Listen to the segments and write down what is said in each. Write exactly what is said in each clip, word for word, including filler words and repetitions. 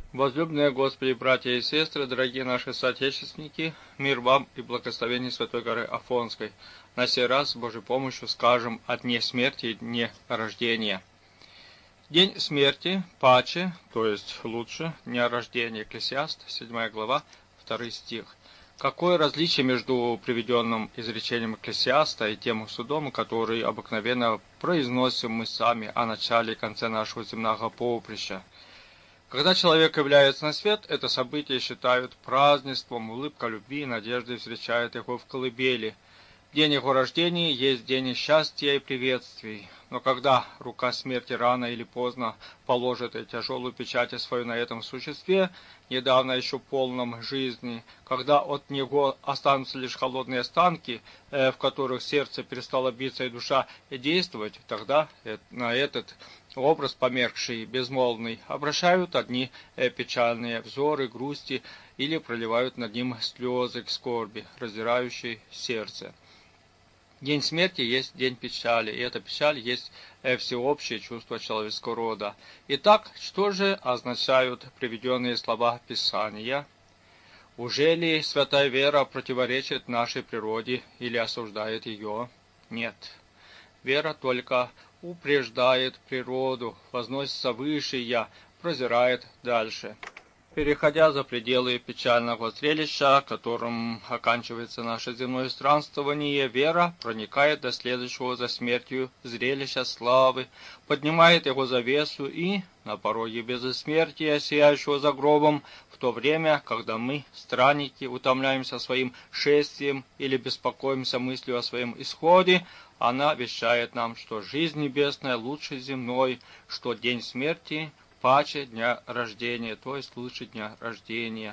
Возлюбленные Господи, братья и сестры, дорогие наши соотечественники, мир вам и благословение Святой горы Афонской. На сей раз с Божьей помощью скажем о дне смерти и дне рождения. День смерти, паче, то есть лучше, дня рождения. Экклесиаст, седьмая глава, второй стих. Какое различие между приведенным изречением Экклесиаста и тем судом, который обыкновенно произносим мы сами о начале и конце нашего земного поприща? Когда человек является на свет, это событие считают празднеством, улыбка любви и надежды встречает его в колыбели. День его рождения есть день счастья и приветствий. Но когда рука смерти рано или поздно положит тяжелую печать свою на этом существе, недавно еще полном жизни, когда от него останутся лишь холодные останки, в которых сердце перестало биться и душа действовать, тогда на этот образ померкший, безмолвный, обращают одни печальные взоры грусти или проливают над ним слезы скорби, раздирающие сердце. День смерти есть день печали, и эта печаль есть всеобщее чувство человеческого рода. Итак, что же означают приведенные слова Писания? Уже ли святая вера противоречит нашей природе или осуждает ее? Нет. Вера только упреждает природу, возносится выше я, прозирает дальше. Переходя за пределы печального зрелища, которым оканчивается наше земное странствование, вера проникает до следующего за смертью зрелища славы, поднимает его завесу и, на пороге безсмертия, сияющего за гробом, в то время, когда мы, странники, утомляемся своим шествием или беспокоимся мыслью о своем исходе, она вещает нам, что жизнь небесная лучше земной, что день смерти паче дня рождения, то есть лучше дня рождения.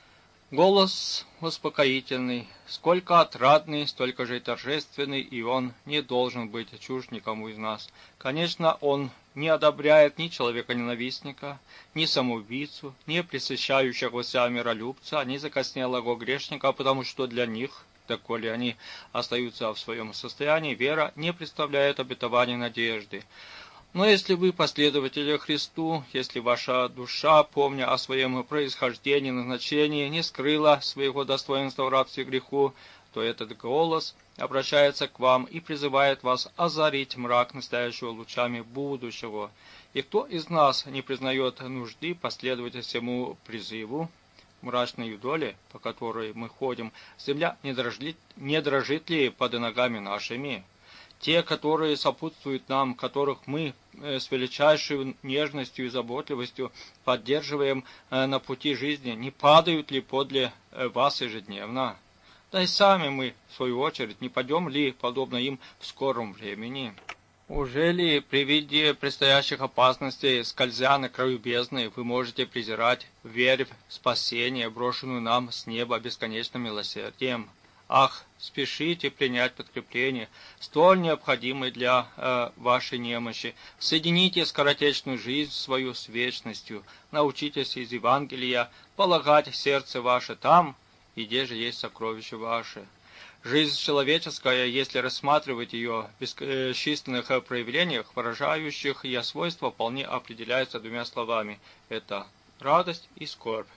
Голос успокоительный, сколько отрадный, столько же и торжественный, и он не должен быть чужд никому из нас. Конечно, он не одобряет ни человека-ненавистника, ни самоубийцу, ни пресыщающегося миролюбца, ни закоснелого грешника, потому что для них, доколе они остаются в своем состоянии, вера не представляет обетования надежды. Но если вы последователи Христу, если ваша душа, помня о своем происхождении и назначении, не скрыла своего достоинства в рабстве греху, то этот голос обращается к вам и призывает вас озарить мрак настоящего лучами будущего. И кто из нас не признает нужды последовать всему призыву? Мрачной юдоле, по которой мы ходим, земля не дрожит, не дрожит ли под ногами нашими? Те, которые сопутствуют нам, которых мы с величайшей нежностью и заботливостью поддерживаем на пути жизни, не падают ли подле вас ежедневно? Да и сами мы, в свою очередь, не падем ли, подобно им, в скором времени? Уже ли при виде предстоящих опасностей, скользя на краю бездны, вы можете презирать верь в спасение, брошенную нам с неба бесконечным милосердием? Ах, спешите принять подкрепление, столь необходимое для э, вашей немощи. Соедините скоротечную жизнь свою с вечностью. Научитесь из Евангелия полагать сердце ваше там, где же есть сокровище ваше. Жизнь человеческая, если рассматривать ее в бесчисленных проявлениях, выражающих ее свойства, вполне определяется двумя словами. Это радость и скорбь.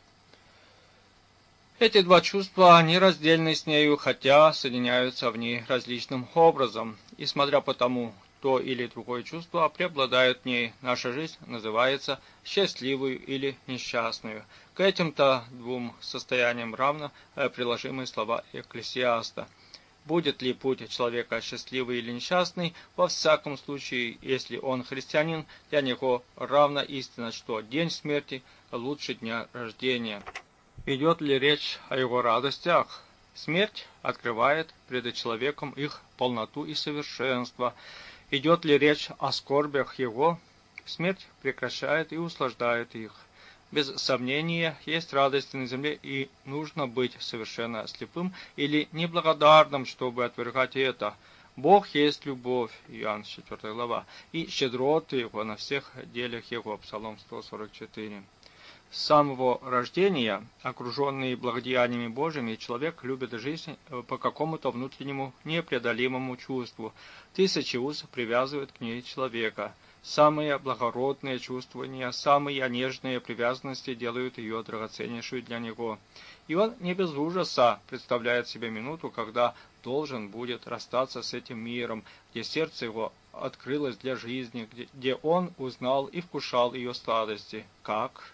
Эти два чувства нераздельны с нею, хотя соединяются в ней различным образом, и смотря по тому, то или другое чувство преобладает в ней, наша жизнь называется счастливой или несчастной. К этим-то двум состояниям равно приложимые слова Экклесиаста. Будет ли путь человека счастливый или несчастный, во всяком случае, если он христианин, для него равна истина, что день смерти лучше дня рождения. Идет ли речь о его радостях? Смерть открывает пред человеком их полноту и совершенство. Идет ли речь о скорбях его? Смерть прекращает и услаждает их. Без сомнения, есть радость на земле, и нужно быть совершенно слепым или неблагодарным, чтобы отвергать это. Бог есть любовь, Иоанн четвёртая глава, и щедроты его на всех делах его, Псалом сто сорок четыре. С самого рождения, окруженный благодеяниями Божьими, человек любит жизнь по какому-то внутреннему непреодолимому чувству. Тысячи уз привязывают к ней человека. Самые благородные чувствования, самые нежные привязанности делают ее драгоценнейшей для него. И он не без ужаса представляет себе минуту, когда должен будет расстаться с этим миром, где сердце его открылось для жизни, где, где он узнал и вкушал ее сладости. Как?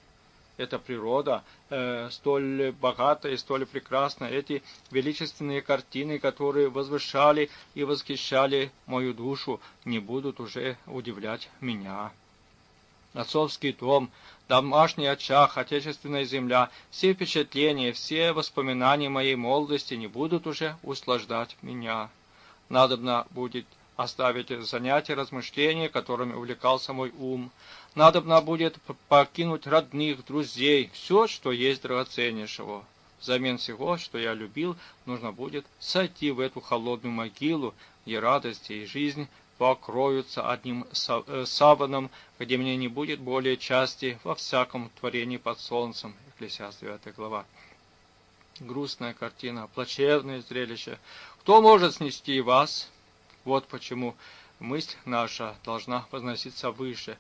Эта природа, э, столь богатая и столь прекрасна, эти величественные картины, которые возвышали и восхищали мою душу, не будут уже удивлять меня. Отцовский дом, домашний очаг, отечественная земля, все впечатления, все воспоминания моей молодости не будут уже услаждать меня. Надобно будет оставить занятия, размышления, которыми увлекался мой ум. Надобно будет покинуть родных, друзей, все, что есть драгоценнейшего. Взамен всего, что я любил, нужно будет сойти в эту холодную могилу, где радости и жизнь покроются одним саваном, где мне не будет более части во всяком творении под солнцем. Экклесиаст девятая глава. Грустная картина, плачевное зрелище. Кто может снести вас? Вот почему мысль наша должна возноситься выше.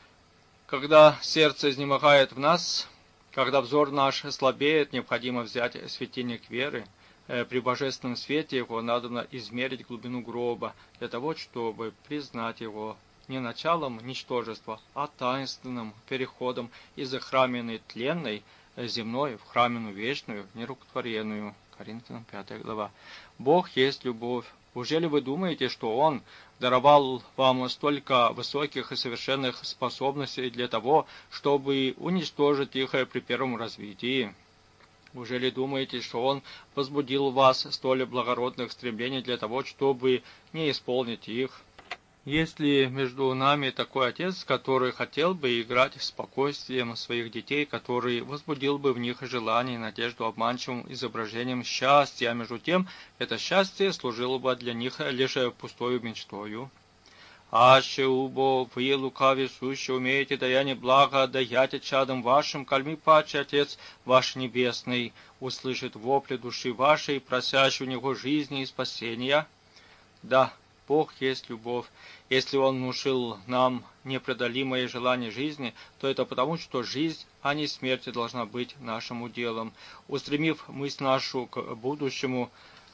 Когда сердце изнемогает в нас, когда взор наш слабеет, необходимо взять светильник веры. При божественном свете его надо измерить глубину гроба, для того, чтобы признать его не началом ничтожества, а таинственным переходом из храменной тленной земной в храменную вечную, нерукотворенную. Коринфянам пятая глава. Бог есть любовь. Ужели вы думаете, что Он даровал вам столько высоких и совершенных способностей для того, чтобы уничтожить их при первом развитии? Ужели думаете, что Он возбудил в вас столь благородных стремлений для того, чтобы не исполнить их? Есть ли между нами такой отец, который хотел бы играть в спокойствием своих детей, который возбудил бы в них желание и надежду обманчивым изображением счастья, а между тем это счастье служило бы для них лишь пустою мечтою? Аще убо вы, лукави сущи, умеете даяние блага, даяте чадом вашим, кальми паче Отец ваш Небесный услышит вопли души вашей, просящей у Него жизни и спасения? Да, Бог есть любовь. Если Он внушил нам непреодолимое желание жизни, то это потому, что жизнь, а не смерть должна быть нашим уделом. Устремив мысль нашу к будущему,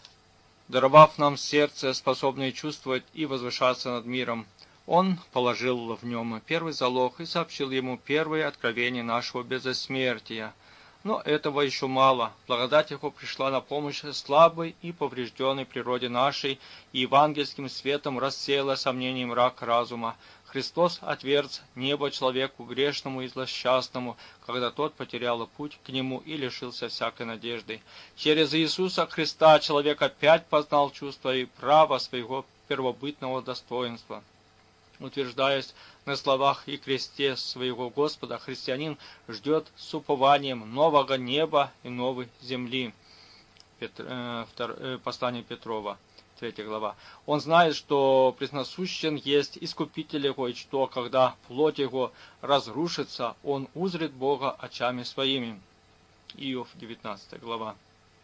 даровав нам сердце, способное чувствовать и возвышаться над миром, Он положил в нем первый залог и сообщил ему первое откровение нашего безсмертия. Но этого еще мало. Благодать Его пришла на помощь слабой и поврежденной природе нашей, и евангельским светом рассеяла сомнение мрак разума. Христос отверз небо человеку грешному и злосчастному, когда тот потерял путь к Нему и лишился всякой надежды. Через Иисуса Христа человек опять познал чувство и право своего первобытного достоинства. Утверждаясь на словах и кресте своего Господа, христианин ждет с упованием нового неба и новой земли. Петр, э, втор, э, послание Петрова, третья глава. Он знает, что пресносущен есть Искупитель его, и что, когда плоть его разрушится, он узрит Бога очами своими. Иов, девятнадцатая глава.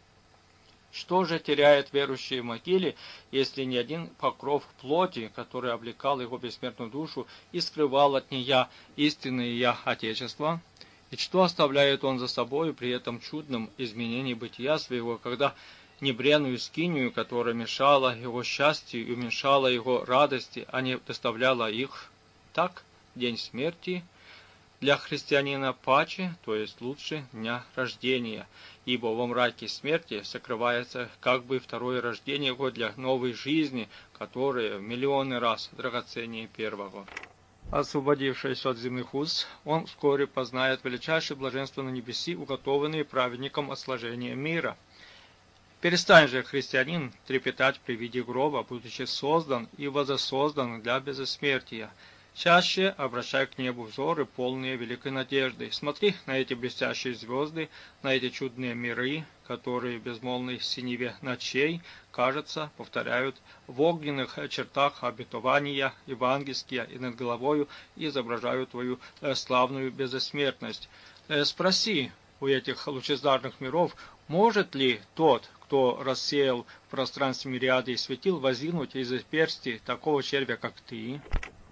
Что же теряет верующий в могиле, если ни один покров плоти, который облекал его бессмертную душу и скрывал от нее истинное я Отечество? И что оставляет он за собой при этом чудном изменении бытия своего, когда небренную скинию, которая мешала его счастью и уменьшала его радости, а не доставляла их? Так, день смерти для христианина паче, то есть лучше дня рождения, ибо во мраке смерти сокрывается как бы второе рождение его для новой жизни, которая в миллионы раз драгоценнее первого. Освободившись от земных уз, он вскоре познает величайшее блаженство на небеси, уготованные праведникам от сложения мира. Перестань же, христианин, трепетать при виде гроба, будучи создан и возосоздан для безсмертия. Чаще обращай к небу взоры, полные великой надежды. Смотри на эти блестящие звезды, на эти чудные миры, которые в безмолвной синеве ночей, кажется, повторяют в огненных чертах обетования евангельские и над головою изображают твою славную безсмертность. Спроси у этих лучезарных миров, может ли тот, кто рассеял в пространстве мириады светил, возинуть из персти такого червя, как ты?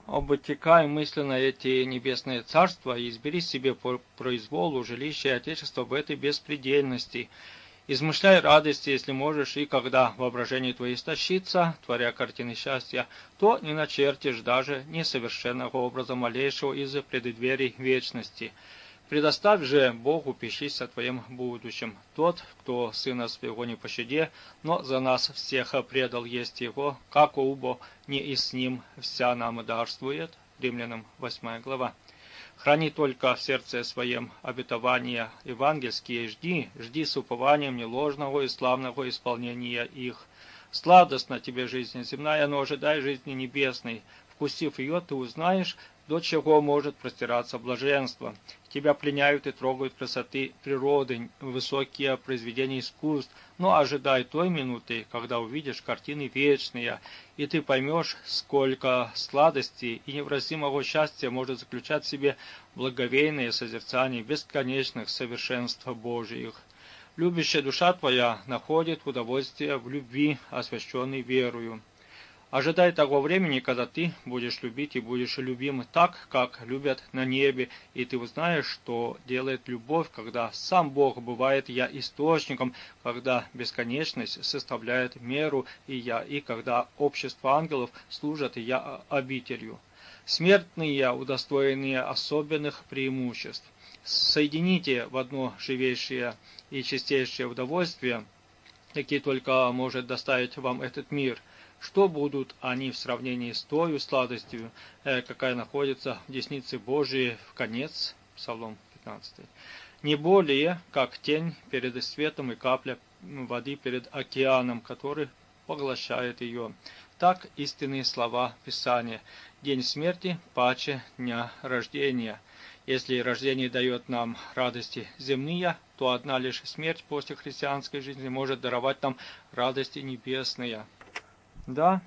обтекай мысленно эти небесные царства и избери себе по произволу жилище и отечество в этой беспредельности. Измышляй радости, если можешь, и когда воображение твое истощится, творя картины счастья, то не начертишь даже несовершенного образа малейшего из преддверий вечности. Предоставь же Богу печись о твоем будущем. Тот, кто сына своего не пощаде, но за нас всех предал есть его, как убо не и с ним вся нам дарствует. Римлянам восьмая глава. Храни только в сердце своем обетования евангельские, жди, жди с упованием неложного и славного исполнения их. Сладостна тебе жизнь земная, но ожидай жизни небесной. Вкусив ее, ты узнаешь, до чего может простираться блаженство. Тебя пленяют и трогают красоты природы, высокие произведения искусств, но ожидай той минуты, когда увидишь картины вечные, и ты поймешь, сколько сладости и невыразимого счастья может заключать в себе благовейное созерцание бесконечных совершенств Божиих. Любящая душа твоя находит удовольствие в любви, освященной верою. Ожидай того времени, когда ты будешь любить и будешь любим так, как любят на небе, и ты узнаешь, что делает любовь, когда сам Бог бывает я источником, когда бесконечность составляет меру и я, и когда общество ангелов служат и я обителью. Смертные, удостоенные особенных преимуществ. Соедините в одно живейшее и чистейшее удовольствие, какие только может доставить вам этот мир. Что будут они в сравнении с той сладостью, э, какая находится в деснице Божией в конец? Псалом пятнадцатый. Не более, как тень перед светом и капля воды перед океаном, который поглощает ее. Так истинные слова Писания. День смерти паче дня рождения. Если рождение дает нам радости земные, то одна лишь смерть после христианской жизни может даровать нам радости небесные. Да,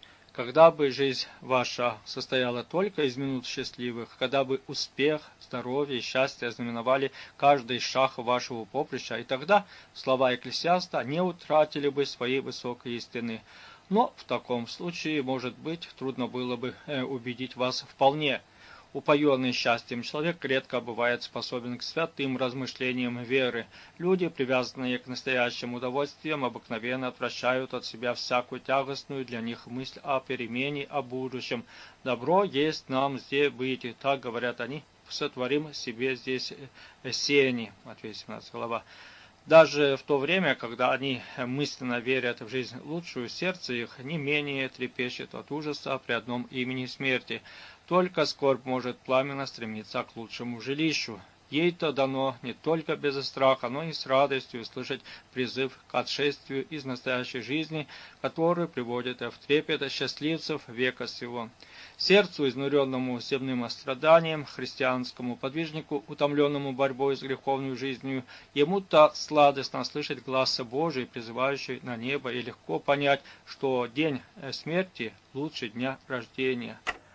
когда бы жизнь ваша состояла только из минут счастливых, когда бы успех, здоровье и счастье знаменовали каждый шаг вашего поприща, и тогда слова Экклесиаста не утратили бы своей высокой истины. Но в таком случае, может быть, трудно было бы э, убедить вас вполне. Упоенный счастьем человек редко бывает способен к святым размышлениям веры. Люди, привязанные к настоящим удовольствиям, обыкновенно отвращают от себя всякую тягостную для них мысль о перемене, о будущем. «Добро есть нам здесь быть», и так говорят они, «сотворим себе здесь сени». Матфея семнадцатая глава. Даже в то время, когда они мысленно верят в жизнь лучшую, сердце их не менее трепещет от ужаса при одном имени смерти. Только скорбь может пламенно стремиться к лучшему жилищу. Ей-то дано не только без страха, но и с радостью слышать призыв к отшествию из настоящей жизни, который приводит в трепет счастливцев века сего. Сердцу, изнуренному земным страданием, христианскому подвижнику, утомленному борьбой с греховной жизнью, ему-то сладостно слышать глас Божий, призывающий на небо, и легко понять, что день смерти лучше дня рождения.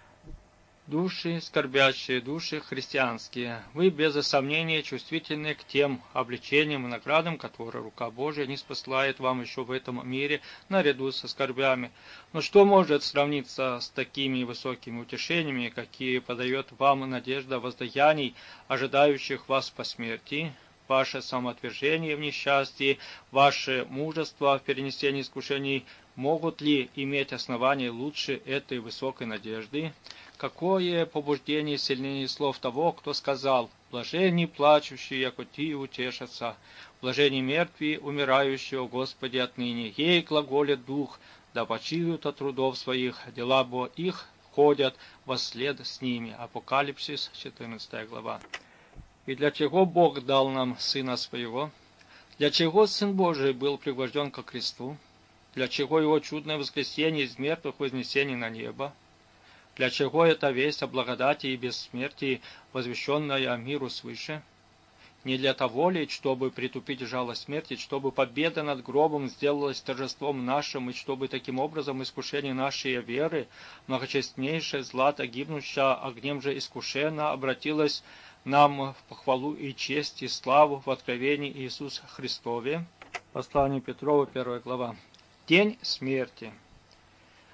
Души, скорбящие души христианские, вы без сомнения чувствительны к тем обличениям и наградам, которые рука Божия не спосылает вам еще в этом мире наряду со скорбями. Но что может сравниться с такими высокими утешениями, какие подает вам надежда воздаяний, ожидающих вас по смерти? Ваше самоотвержение в несчастье, ваше мужество в перенесении искушений могут ли иметь основание лучше этой высокой надежды? Какое побуждение сильнее слов того, кто сказал: «Блаженни плачущие, яко ти утешатся, блаженни мертвые, умирающие, о Господи, отныне, ей глаголит дух, да почиют от трудов своих, дела бо их ходят вослед с ними». Апокалипсис, четырнадцатая глава. И для чего Бог дал нам Сына Своего? Для чего Сын Божий был пригвожден ко кресту? Для чего Его чудное воскресение из мертвых вознесение на небо? Для чего эта весть о благодати и бессмертии, возвещенная миру свыше? Не для того ли, чтобы притупить жалость смерти, чтобы победа над гробом сделалась торжеством нашим, и чтобы таким образом искушение нашей веры, многочестнейшее злато, гибнущее огнем же искушенно, обратилось нам в похвалу и честь и славу в откровении Иисуса Христове? Послание Петрова, первая глава. День смерти.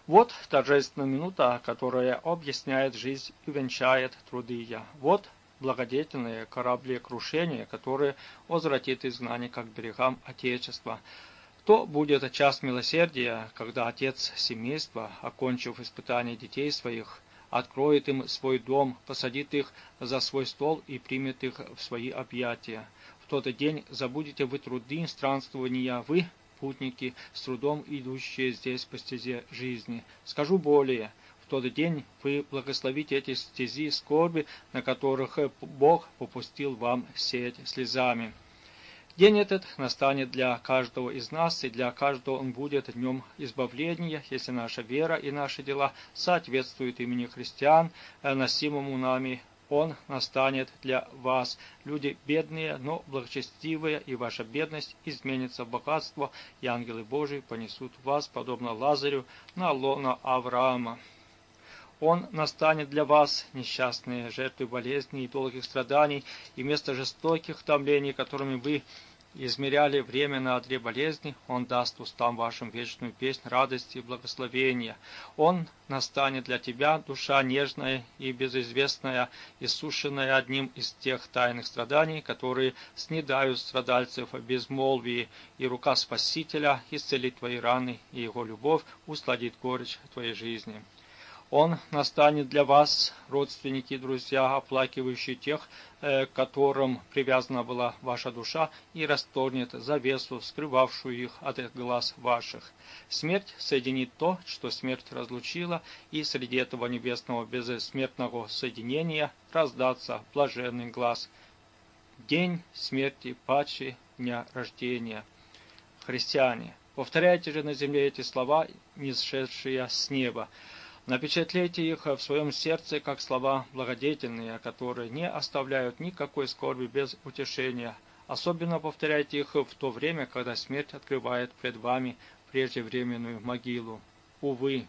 Вот торжественная минута, которая объясняет жизнь и венчает труды я. Вот благодетельное кораблекрушение, которое возвратит изгнание как берегам Отечества. То будет час милосердия, когда отец семейства, окончив испытание детей своих, откроет им свой дом, посадит их за свой стол и примет их в свои объятия. В тот день забудете вы труды странствования, вы, путники, с трудом идущие здесь по стезе жизни. Скажу более, в тот день вы благословите эти стези скорби, на которых Бог попустил вам сеять слезами. День этот настанет для каждого из нас, и для каждого он будет днем избавления, если наша вера и наши дела соответствуют имени христиан, носимому нами. Он настанет для вас, люди бедные, но благочестивые, и ваша бедность изменится в богатство, и ангелы Божии понесут вас, подобно Лазарю, на лоно Авраама. Он настанет для вас, несчастные, жертвы болезней и долгих страданий, и вместо жестоких томлений, которыми вы измеряли время на одре болезни, Он даст устам вашим вечную песнь радости и благословения. Он настанет для тебя, душа нежная и безызвестная, иссушенная одним из тех тайных страданий, которые снедают страдальцев в безмолвии, и рука Спасителя исцелит твои раны, и Его любовь усладит горечь твоей жизни. Он настанет для вас, родственники и друзья, оплакивающие тех, к которым привязана была ваша душа, и расторгнет завесу, скрывавшую их от глаз ваших. Смерть соединит то, что смерть разлучила, и среди этого небесного бессмертного соединения раздаться блаженный глас. День смерти паче дня рождения. Христиане, повторяйте же на земле эти слова, нисшедшие с неба. Напечатлейте их в своем сердце, как слова благодетельные, которые не оставляют никакой скорби без утешения. Особенно повторяйте их в то время, когда смерть открывает пред вами преждевременную могилу. Увы,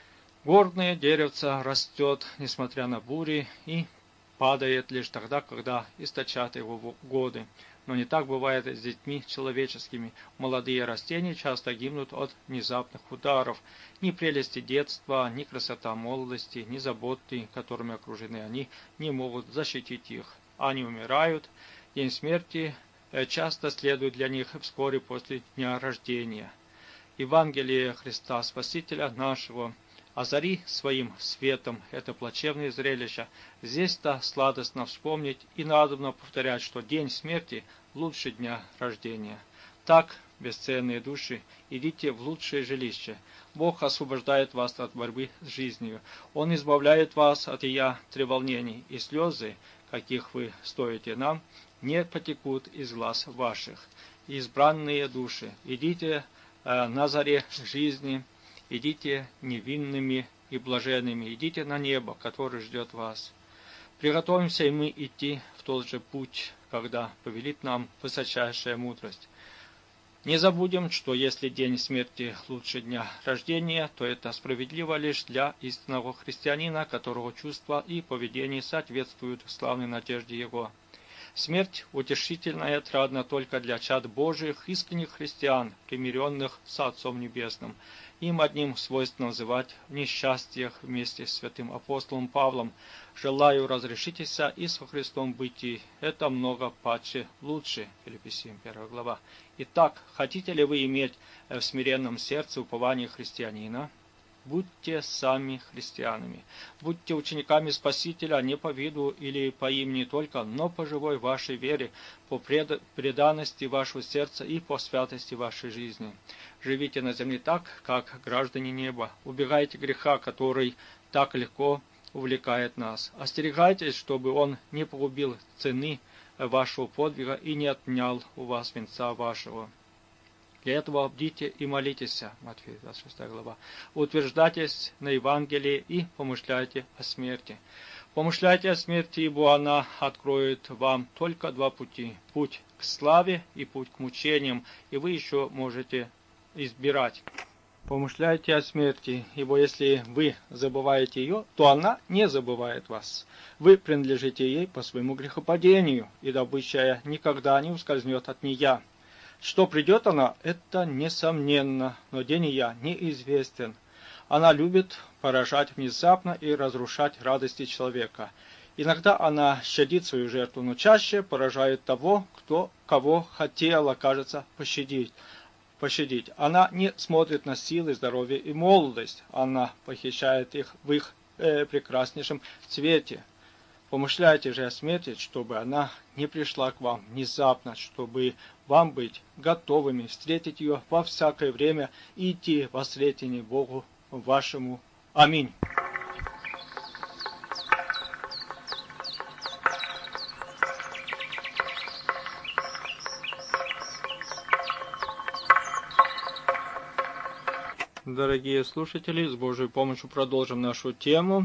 горное деревце растет, несмотря на бури, и падает лишь тогда, когда источат его годы. Но не так бывает с детьми человеческими. Молодые растения часто гибнут от внезапных ударов. Ни прелести детства, ни красота молодости, ни заботы, которыми окружены они, не могут защитить их. Они умирают. День смерти часто следует для них вскоре после дня рождения. Евангелие Христа Спасителя нашего озари своим светом это плачевное зрелище. Здесь-то сладостно вспомнить и надобно повторять, что день смерти лучше дня рождения. Так, бесценные души, идите в лучшее жилище. Бог освобождает вас от борьбы с жизнью. Он избавляет вас от ия треволнений, и слезы, каких вы стоите нам, не потекут из глаз ваших. Избранные души, идите э, на заре жизни, идите невинными и блаженными, идите на небо, которое ждет вас. Приготовимся и мы идти в тот же путь, когда повелит нам высочайшая мудрость. Не забудем, что если день смерти лучше дня рождения, то это справедливо лишь для истинного христианина, которого чувства и поведение соответствуют славной надежде его. Смерть утешительная и отрадна только для чад Божиих, искренних христиан, примиренных с Отцом Небесным. Им одним свойственно называть в несчастьях вместе с святым апостолом Павлом: «Желаю разрешитеся и со Христом бытии, это много паче лучше». Филиппийцам первая глава. Итак, хотите ли вы иметь в смиренном сердце упование христианина? Будьте сами христианами. Будьте учениками Спасителя не по виду или по имени только, но по живой вашей вере, по преданности вашего сердца и по святости вашей жизни. Живите на земле так, как граждане неба. Убегайте греха, который так легко увлекает нас. Остерегайтесь, чтобы он не погубил цены вашего подвига и не отнял у вас венца вашего. Для этого бдите и молитесь, Матфея двадцать шестая глава. Утверждайтесь на Евангелии и помышляйте о смерти. Помышляйте о смерти, ибо она откроет вам только два пути. Путь к славе и путь к мучениям, и вы еще можете избирать. Помышляйте о смерти, ибо если вы забываете ее, то она не забывает вас. Вы принадлежите ей по своему грехопадению, и добыча никогда не ускользнет от нея. Что придет она, это несомненно, но день я неизвестен. Она любит поражать внезапно и разрушать радости человека. Иногда она щадит свою жертву, но чаще поражает того, кто, кого хотела, кажется, пощадить. пощадить. Она не смотрит на силы, здоровье и молодость. Она похищает их в их э, прекраснейшем цвете. Помышляйте же о смерти, чтобы она не пришла к вам внезапно, чтобы вам быть готовыми встретить ее во всякое время и идти во сретение Богу вашему. Аминь. Дорогие слушатели, с Божьей помощью продолжим нашу тему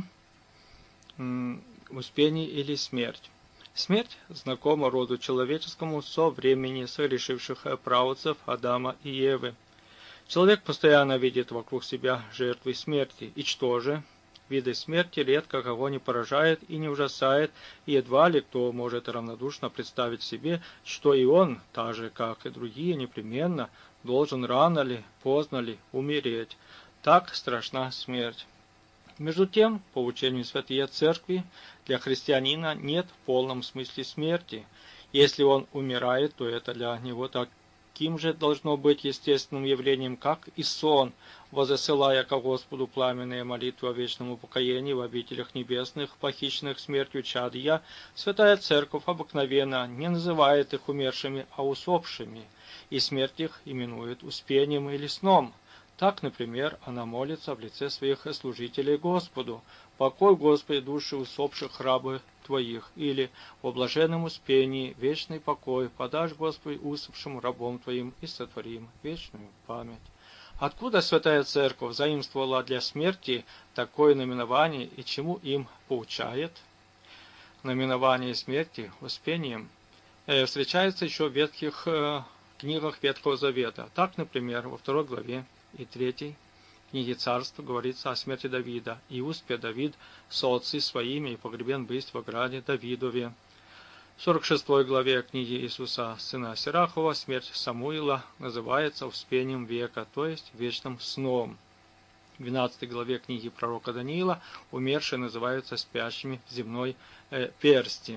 «Успение или смерть». Смерть знакома роду человеческому со времени согрешивших праотцев Адама и Евы. Человек постоянно видит вокруг себя жертвы смерти. И что же? Виды смерти редко кого не поражает и не ужасает, и едва ли кто может равнодушно представить себе, что и он, так же как и другие, непременно должен рано ли, поздно ли умереть. Так страшна смерть. Между тем, по учению Святой Церкви, для христианина нет в полном смысле смерти. Если он умирает, то это для него таким же должно быть естественным явлением, как и сон, возосылая ко Господу пламенные молитвы о вечном упокоении в обителях небесных, похищенных смертью чадия. Святая Церковь обыкновенно не называет их умершими, а усопшими, и смерть их именует успением или сном. Так, например, она молится в лице своих служителей Господу: «Покой, Господи, души усопших рабы Твоих», или «Во блаженном успении вечный покой подашь, Господи, усопшим рабом Твоим, и сотворим вечную память». Откуда Святая Церковь заимствовала для смерти такое наименование и чему им поучает? Наименование смерти успением э, встречается еще в ветхих э, книгах Ветхого Завета. Так, например, во второй главе и третьей книге Царств говорится о смерти Давида. «И успе Давид со отцы своими, и погребен бысть в ограде Давидове». В сорок шестой главе книги Иисуса, сына Сирахова, смерть Самуила называется успением века, то есть вечным сном. В двенадцатой главе книги пророка Даниила умершие называются спящими в земной э, персти.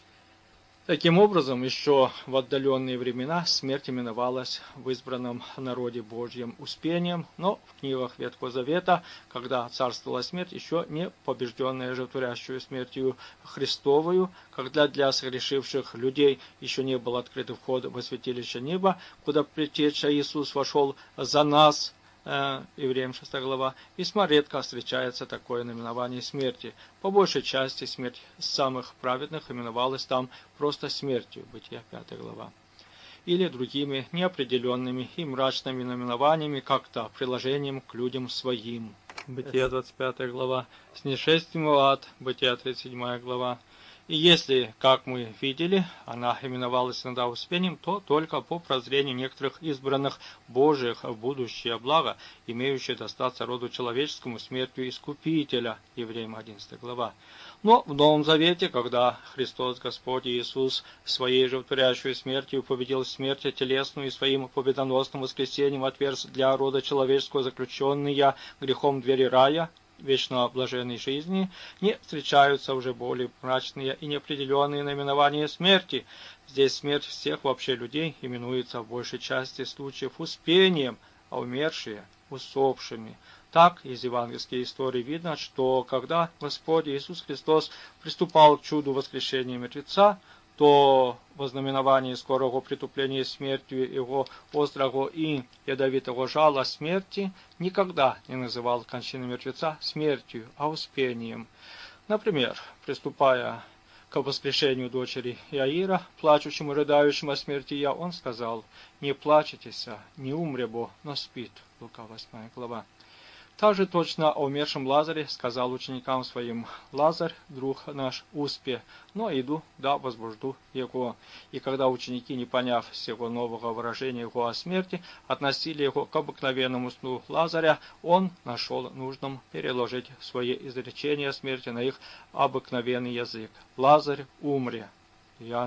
Таким образом, еще в отдаленные времена смерть именовалась в избранном народе Божьим успением, но в книгах Ветхого Завета, когда царствовала смерть, еще не побежденная животворящую смертью Христовую, когда для согрешивших людей еще не был открыт вход во святилище неба, куда предтеча Иисус вошел за нас, Евреям шестая глава, весьма редко встречается такое наименование смерти. По большей части смерть самых праведных именовалась там просто смертью, Бытия пятая глава, или другими неопределенными и мрачными наименованиями, как-то приложением к людям своим. Бытия двадцать пятая глава, с нешествием в ад, Бытия тридцать седьмая глава. И если, как мы видели, она именовалась иногда успением, то только по прозрению некоторых избранных Божьих в будущее благо, имеющие достаться роду человеческому смертью Искупителя, Евреям одиннадцатая глава. Но в Новом Завете, когда Христос Господь Иисус своей животворящей смертью победил смерть телесную и своим победоносным воскресением отверз для рода человеческого заключенные грехом двери рая, вечно блаженной жизни, не встречаются уже более мрачные и неопределенные наименования смерти. Здесь смерть всех вообще людей именуется в большей части случаев успением, а умершие – усопшими. Так, из евангельской истории видно, что когда Господь Иисус Христос приступал к чуду воскрешения мертвеца, то во знаменовании скорого притупления смертью его острого и ядовитого жала смерти никогда не называл кончину мертвеца смертью, а успением. Например, приступая к воскрешению дочери Иаира, плачущему и рыдающему о смерти я, он сказал: «Не плачьтесь, не умре бо, но спит». Лука восьмая глава. Также точно о умершем Лазаре сказал ученикам своим: «Лазарь, друг наш, успе, но иду, да возбужду его». И когда ученики, не поняв всего нового выражения его о смерти, относили его к обыкновенному сну Лазаря, он нашел нужным переложить свои изречения о смерти на их обыкновенный язык. «Лазарь, умре». Иоанн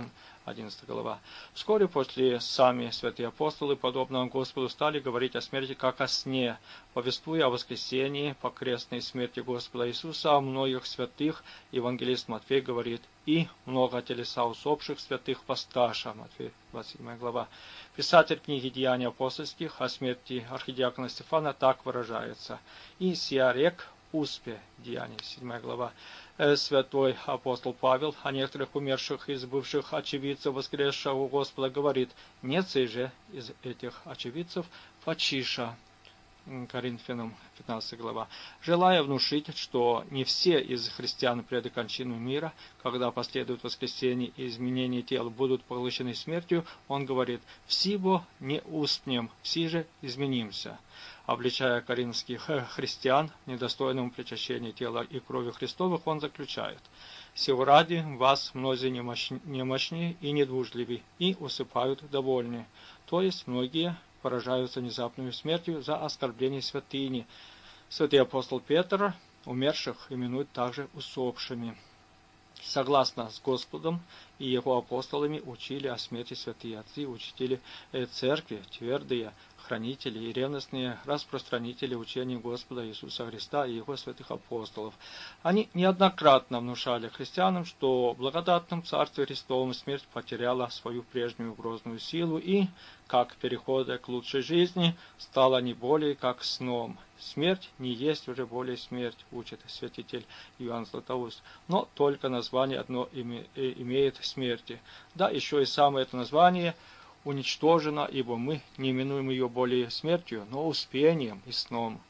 одиннадцатая глава. Вскоре после сами святые апостолы, подобно Господу, стали говорить о смерти как о сне, повествуя о воскресении по крестной смерти Господа Иисуса, о многих святых. Евангелист Матфей говорит: «И много телеса усопших святых посташа». Матфея двадцать седьмая глава. Писатель книги «Деяний апостольских» о смерти архидиакона Стефана так выражается: «И сия рек успе». Деяния седьмая глава. Святой апостол Павел о некоторых умерших из бывших очевидцев воскресшего Господа говорит: «Нет сей же из этих очевидцев почиша». Коринфянам пятнадцатая глава. Желая внушить, что не все из христиан пред кончину мира, когда последует воскресение и изменение тел, будут поглощены смертью, он говорит: «Всибо не успнем, все же изменимся», обличая коринфских христиан недостойному причащения тела и крови Христовых, он заключает: «Сего ради вас мнози немощнее и недвужливы, и усыпают довольны». То есть многие поражаются внезапной смертью за оскорбление святыни. Святый апостол Петр умерших именует также усопшими. Согласно с Господом и его апостолами учили о смерти святые отцы, учители церкви, твердые хранители и ревностные распространители учения Господа Иисуса Христа и его святых апостолов. Они неоднократно внушали христианам, что в благодатном Царстве Христовом смерть потеряла свою прежнюю грозную силу и, как перехода к лучшей жизни, стала не более как сном. Смерть не есть уже более смерть, учит святитель Иоанн Златоуст, но только название одно имеет смерти. Да, еще и самое это название уничтожено, ибо мы не именуем ее более смертью, но успением и сном.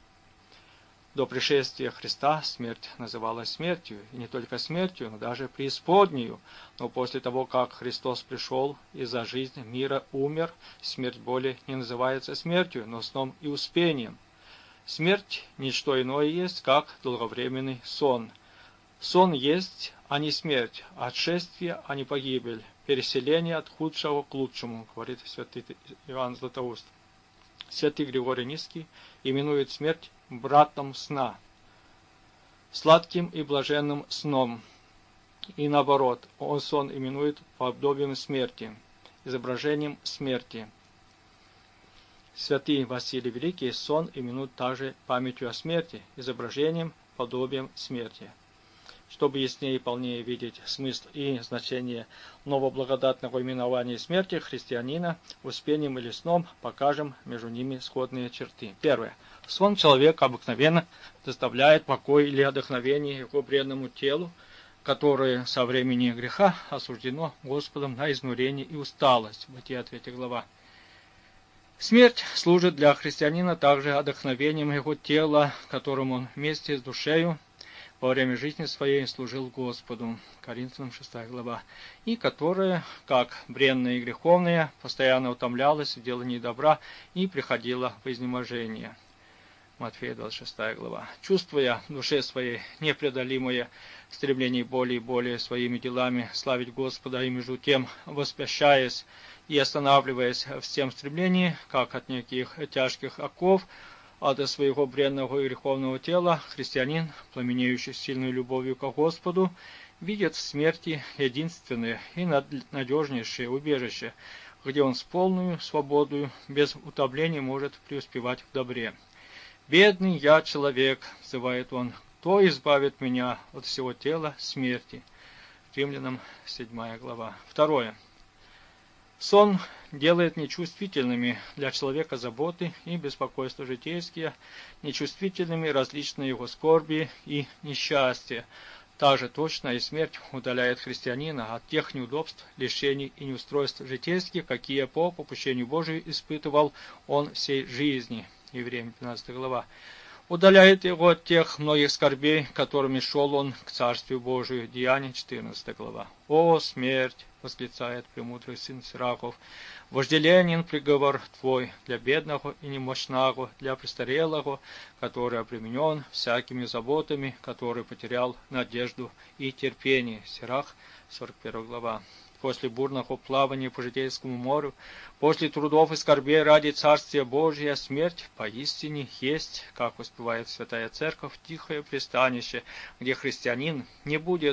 До пришествия Христа смерть называлась смертью, и не только смертью, но даже преисподнею. Но после того, как Христос пришел и за жизнь мира умер, смерть более не называется смертью, но сном и успением. Смерть – ничто иное есть, как долговременный сон. Сон есть, а не смерть, отшествие, а не погибель, переселение от худшего к лучшему, говорит святый Иоанн Златоуст. Святый Григорий Низкий именует смерть братом сна, сладким и блаженным сном. И наоборот, он сон именует подобием смерти, изображением смерти. Святый Василий Великий сон именует также памятью о смерти, изображением, подобием смерти. Чтобы яснее и полнее видеть смысл и значение новоблагодатного именования смерти христианина, успением или сном покажем между ними сходные черты. Первое. Сон человека обыкновенно доставляет покой или отдохновение его бренному телу, которое со времени греха осуждено Господом на изнурение и усталость. Бытие третья глава. Смерть служит для христианина также отдохновением его тела, которым он вместе с душею во время жизни своей служил Господу, Коринфянам шестая глава, и которая, как бренная и греховная, постоянно утомлялась в делании добра и приходила в изнеможение. Матфея двадцать шестая глава. Чувствуя в душе своей непреодолимое стремление более и более своими делами славить Господа и между тем воспрещаясь и останавливаясь в всем стремлении, как от неких тяжких оков, от своего бренного и греховного тела, христианин, пламенеющий сильной любовью к Господу, видит в смерти единственное и надежнейшее убежище, где он с полной свободою, без утомления может преуспевать в добре. «Бедный я человек», — взывает он, — «кто избавит меня от всего тела смерти?» Римлянам седьмая глава. Второе. Сон делает нечувствительными для человека заботы и беспокойства житейские, нечувствительными различные его скорби и несчастья. Та же точно и смерть удаляет христианина от тех неудобств, лишений и неустройств житейских, какие по попущению Божию испытывал он всей жизни. Евреям пятнадцатая глава. Удаляет его от тех многих скорбей, которыми шел он к Царствию Божию. Деяния четырнадцатая глава. «О, смерть!» — восклицает премудрый сын Сирахов. «Вожделенен приговор твой для бедного и немощного, для престарелого, который обременен всякими заботами, который потерял надежду и терпение». Сирах, сорок первая глава. После бурного плавания по житейскому морю, после трудов и скорбей ради Царствия Божия, смерть поистине есть, как воспевает Святая Церковь, тихое пристанище, где христианин не будет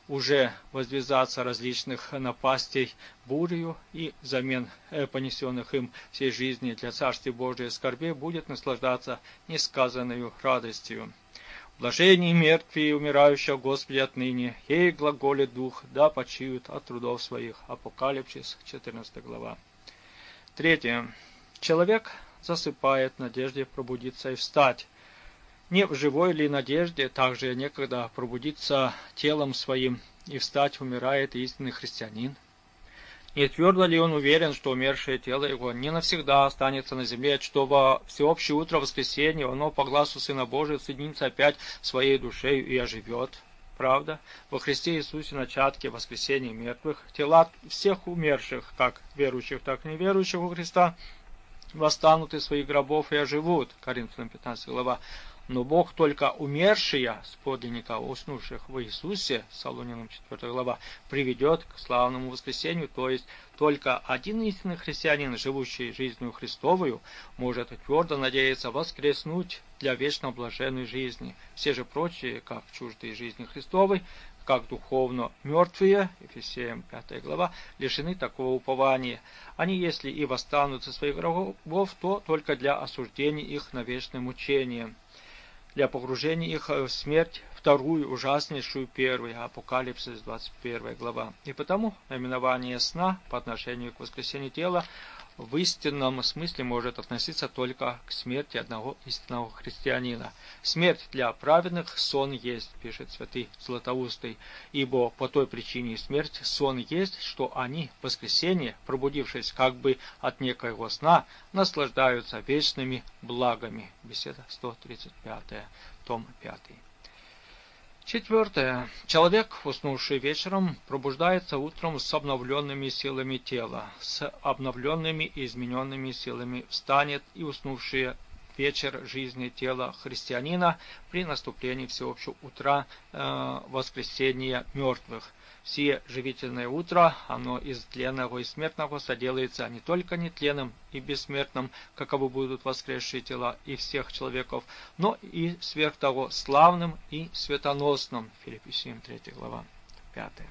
уже возвязаться различных напастей бурью и взамен понесенных им всей жизни для Царствия Божия скорбей будет наслаждаться несказанной радостью. Блаженние мертвые, умирающие, Господи, отныне, ей глаголит Дух, да почиют от трудов своих. Апокалипсис, четырнадцатая глава. Третье. Человек засыпает в надежде пробудиться и встать. Не в живой ли надежде также некогда пробудиться телом своим и встать умирает истинный христианин? Не твердо ли он уверен, что умершее тело его не навсегда останется на земле, что во всеобщее утро воскресенья оно по глазу Сына Божия соединится опять своей душею и оживет? Правда, во Христе Иисусе начатке воскресения мертвых, тела всех умерших, как верующих, так и неверующих у Христа, восстанут из своих гробов и оживут. Коринфянам пятнадцатая глава. Но Бог только умершие с подлинника, уснувших в Иисусе, Солунянам четвёртая глава, приведет к славному воскресению, то есть только один истинный христианин, живущий жизнью Христовую, может твердо надеяться воскреснуть для вечно блаженной жизни. Все же прочие, как чуждые жизни Христовой, как духовно мертвые, Ефесеям пятая глава, лишены такого упования. Они, если и восстанут со своих гробов, то только для осуждения их на вечное мучение, для погружения их в смерть, вторую, ужаснейшую первую, Апокалипсис, двадцать первая глава. И потому наименование сна по отношению к воскресению тела в истинном смысле может относиться только к смерти одного истинного христианина. Смерть для праведных сон есть, пишет святый Златоустый, ибо по той причине смерть сон есть, что они в воскресенье, пробудившись как бы от некоего сна, наслаждаются вечными благами. Беседа сто тридцать пятая, том пятый. Четвертое. Человек, уснувший вечером, пробуждается утром с обновленными силами тела, с обновленными и измененными силами встанет и уснувший вечер жизни тела христианина при наступлении всеобщего утра э, воскресения мертвых. Сие живительное утро, оно из тленного и смертного соделается не только нетленным и бессмертным, каковы будут воскресшие тела и всех человеков, но и сверх того славным и светоносным. Филиппийцам третья глава, пятая.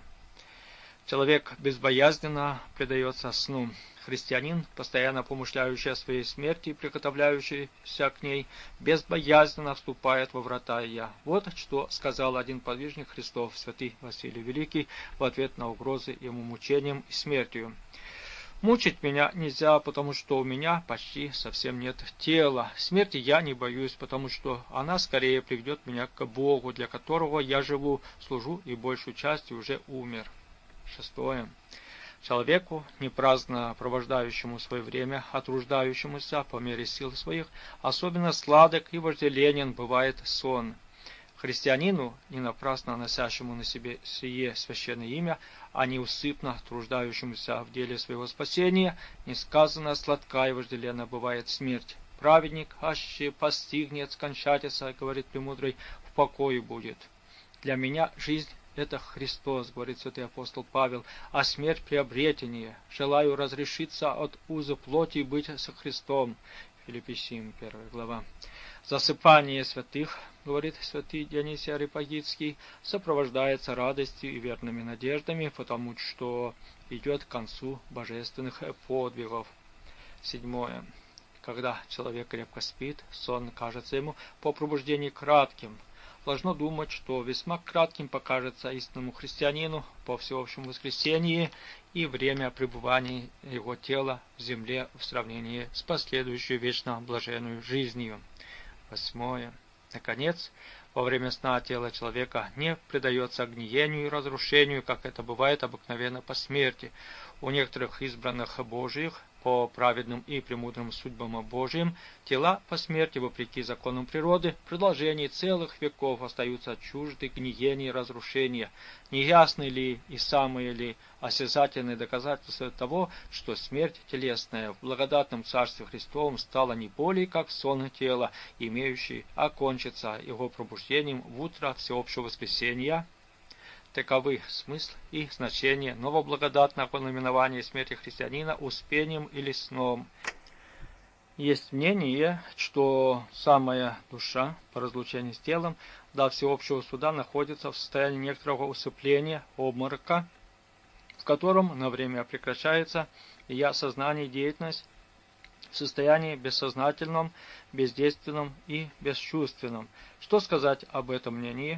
Человек безбоязненно предается сну. Христианин, постоянно помышляющий о своей смерти и приготовляющийся к ней, безбоязненно вступает во врата Ия. Вот что сказал один подвижник Христов, святый Василий Великий, в ответ на угрозы ему мучением и смертью. «Мучить меня нельзя, потому что у меня почти совсем нет тела. Смерти я не боюсь, потому что она скорее приведет меня к Богу, для которого я живу, служу и большую частью уже умер». Шестое. Человеку, не праздно провождающему свое время, а труждающемуся по мере сил своих, особенно сладок и вожделенен бывает сон. Христианину, не напрасно носящему на себе сие священное имя, а неусыпно труждающемуся в деле своего спасения, несказанно сладка и вожделенна бывает смерть. Праведник, аще постигнет скончатися, говорит премудрый, в покое будет. Для меня жизнь — это Христос, говорит святый апостол Павел, а смерть — приобретение. Желаю разрешиться от уза плоти и быть со Христом. Филиппийцам первая глава. Засыпание святых, говорит святый Дионисий Ареопагитский, сопровождается радостью и верными надеждами, потому что идет к концу божественных подвигов. Седьмое. Когда человек крепко спит, сон кажется ему по пробуждении кратким. Должно думать, что весьма кратким покажется истинному христианину по всеобщему воскресении и время пребывания его тела в земле в сравнении с последующей вечно блаженной жизнью. Восьмое. Наконец, во время сна тело человека не предается гниению и разрушению, как это бывает обыкновенно по смерти. У некоторых избранных Божиих, по праведным и премудрым судьбам Божиим, тела по смерти, вопреки законам природы, в продолжении целых веков остаются чужды гниения и разрушения. Неясны ли и самые ли осязательные доказательства того, что смерть телесная в благодатном Царстве Христовом стала не более как сон тела, имеющий окончиться его пробуждением в утро всеобщего воскресения? Таковы смысл и значение новоблагодатного наименования смерти христианина успением или сном. Есть мнение, что самая душа по разлучению с телом до всеобщего суда находится в состоянии некоторого усыпления, обморока, в котором на время прекращается ее сознание и деятельность в состоянии бессознательном, бездейственном и бесчувственном. Что сказать об этом мнении?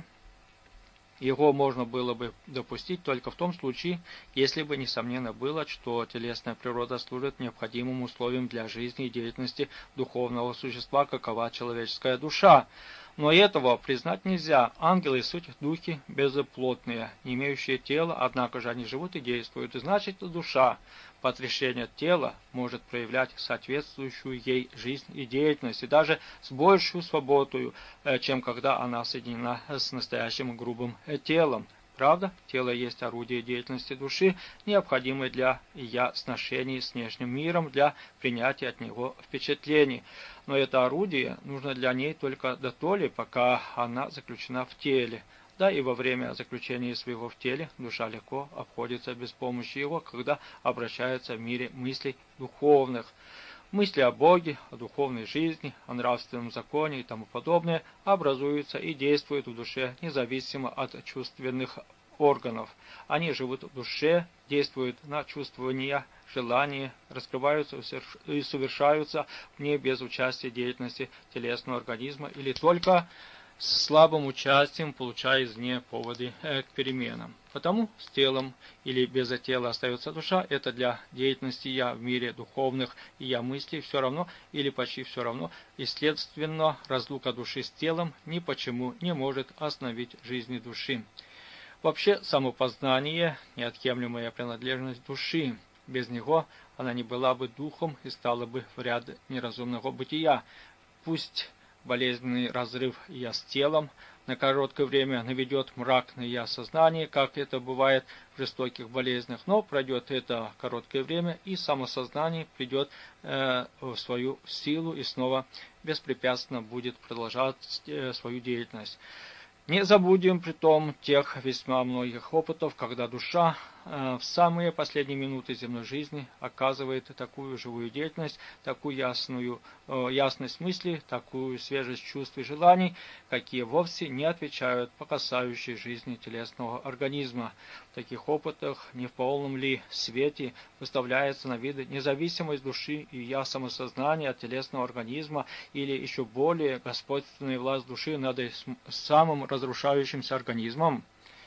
Его можно было бы допустить только в том случае, если бы несомненно было, что телесная природа служит необходимым условием для жизни и деятельности духовного существа, какова человеческая душа. Но этого признать нельзя. Ангелы – суть духи безплотные, не имеющие тела, однако же они живут и действуют. И значит, душа по отрешению от тела может проявлять соответствующую ей жизнь и деятельность, и даже с большей свободою, чем когда она соединена с настоящим грубым телом. Правда, тело есть орудие деятельности души, необходимое для ее сношений с внешним миром, для принятия от него впечатлений. Но это орудие нужно для ней только дотоле, пока она заключена в теле. Да и во время заключения своего в теле душа легко обходится без помощи его, когда обращается в мире мыслей духовных. Мысли о Боге, о духовной жизни, о нравственном законе и тому подобное образуются и действуют в душе независимо от чувственных органов. Они живут в душе, действуют на чувствования, желания, раскрываются и совершаются в ней без участия деятельности телесного организма или только с слабым участием, получая извне поводы к переменам. Потому с телом или без тела остается душа, это для деятельности я в мире духовных и я мыслей все равно или почти все равно, и следственно разлука души с телом ни почему не может остановить жизни души. Вообще, самопознание – неотъемлемая принадлежность души. Без него она не была бы духом и стала бы в ряд неразумного бытия. Пусть болезненный разрыв я с телом на короткое время наведет мрак на я сознание, как это бывает в жестоких болезнях, но пройдет это короткое время, и самосознание придет э, в свою силу и снова беспрепятственно будет продолжать э, свою деятельность. Не забудем при том тех весьма многих опытов, когда душа э, в самые последние минуты земной жизни оказывает такую живую деятельность, такую ясную, э, ясность мысли, такую свежесть чувств и желаний, какие вовсе не отвечают по касающей жизни телесного организма. В таких опытах не в полном ли свете выставляется на виды независимость души и я самосознания от телесного организма, или еще более господственная власть души над самым разрушающимся организмом,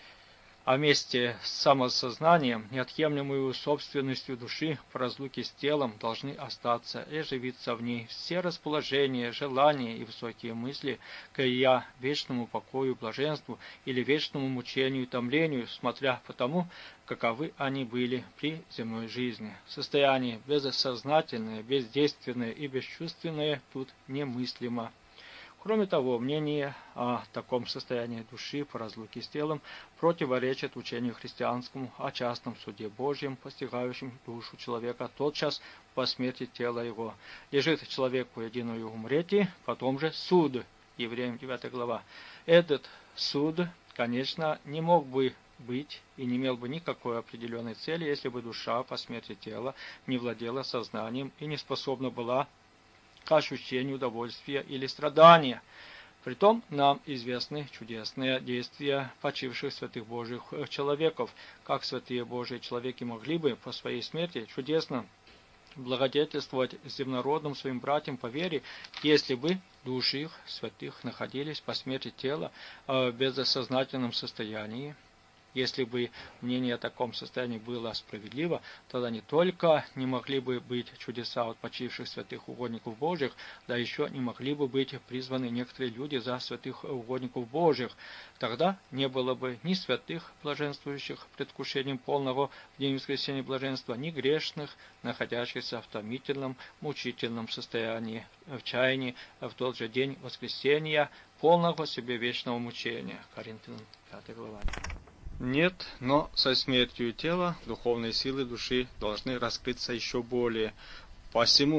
а вместе с самосознанием, неотъемлемую собственностью души по разлуке с телом должны остаться и оживиться в ней все расположения, желания и высокие мысли к я вечному покою, блаженству или вечному мучению и томлению, смотря по тому, каковы они были при земной жизни. Состояние безсознательное, бездейственное и бесчувственное тут немыслимо. Кроме того, мнение о таком состоянии души по разлуке с телом противоречит учению христианскому о частном суде Божьем, постигающем душу человека тотчас по смерти тела его. Лежит человеку единую умрети, потом же суд. Евреям девятая глава. Этот суд, конечно, не мог бы быть и не имел бы никакой определенной цели, если бы душа по смерти тела не владела сознанием и не способна была к ощущению удовольствия или страдания. Притом нам известны чудесные действия почивших святых Божьих человеков, как святые Божьи человеки могли бы по своей смерти чудесно благодетельствовать земнородным своим братьям по вере, если бы души их святых находились по смерти тела в безсознательном состоянии. Если бы мнение о таком состоянии было справедливо, тогда не только не могли бы быть чудеса от почивших святых угодников Божьих, да еще не могли бы быть призваны некоторые люди за святых угодников Божьих. Тогда не было бы ни святых, блаженствующих предвкушением полного в день воскресения блаженства, ни грешных, находящихся в томительном, мучительном состоянии, в чаянии в тот же день воскресения, полного себе вечного мучения. Коринфянам пятая глава. Нет, но со смертью тела духовные силы души должны раскрыться еще более. Посему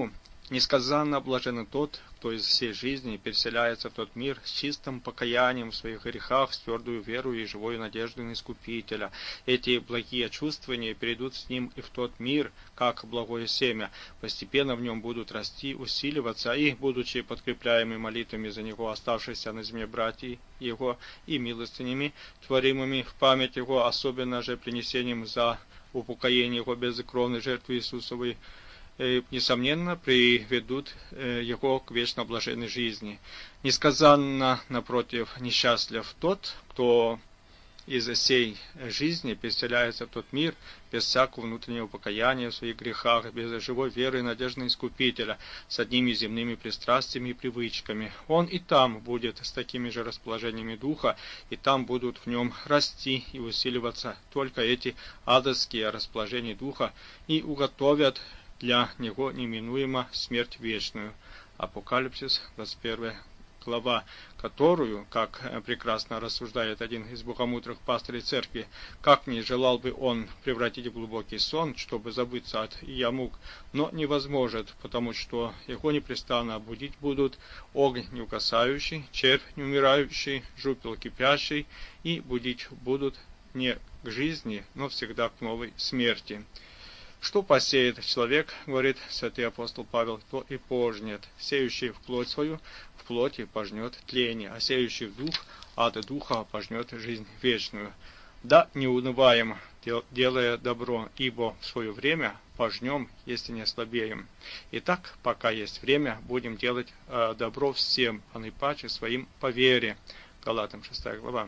Несказанно блаженен тот, кто из всей жизни переселяется в тот мир с чистым покаянием в своих грехах, с твердую верою и живой надеждой на Искупителя. Эти благие чувствования перейдут с ним и в тот мир, как благое семя. Постепенно в нем будут расти, усиливаться, и, будучи подкрепляемы молитвами за него оставшиеся на земле братья его и милостынями, творимыми в память его, особенно же принесением за упокоение его безкровной жертвы Иисусовой, несомненно, приведут его к вечно блаженной жизни. Несказанно, напротив, несчастлив тот, кто из всей жизни переселяется в тот мир без всякого внутреннего покаяния в своих грехах, без живой веры и надежды на Искупителя, с одними земными пристрастиями и привычками. Он и там будет с такими же расположениями духа, и там будут в нем расти и усиливаться только эти адовские расположения духа, и уготовят для него неминуемо смерть вечную. Апокалипсис, двадцать первая глава, которую, как прекрасно рассуждает один из богомудрых пастырей церкви, как не желал бы он превратить в глубокий сон, чтобы забыться от ямук, но невозможно, потому что его непрестанно будить будут огонь неугасающий, червь неумирающий, жупел кипящий, и будить будут не к жизни, но всегда к новой смерти. Что посеет человек, говорит святый апостол Павел, то и пожнет. Сеющий в плоть свою, в плоти пожнет тление, а сеющий в дух, от духа пожнет жизнь вечную. Да не унываем, делая добро, ибо в свое время пожнем, если не ослабеем. Итак, пока есть время, будем делать э, добро всем, а наипаче своим по вере. Галатам шестая глава.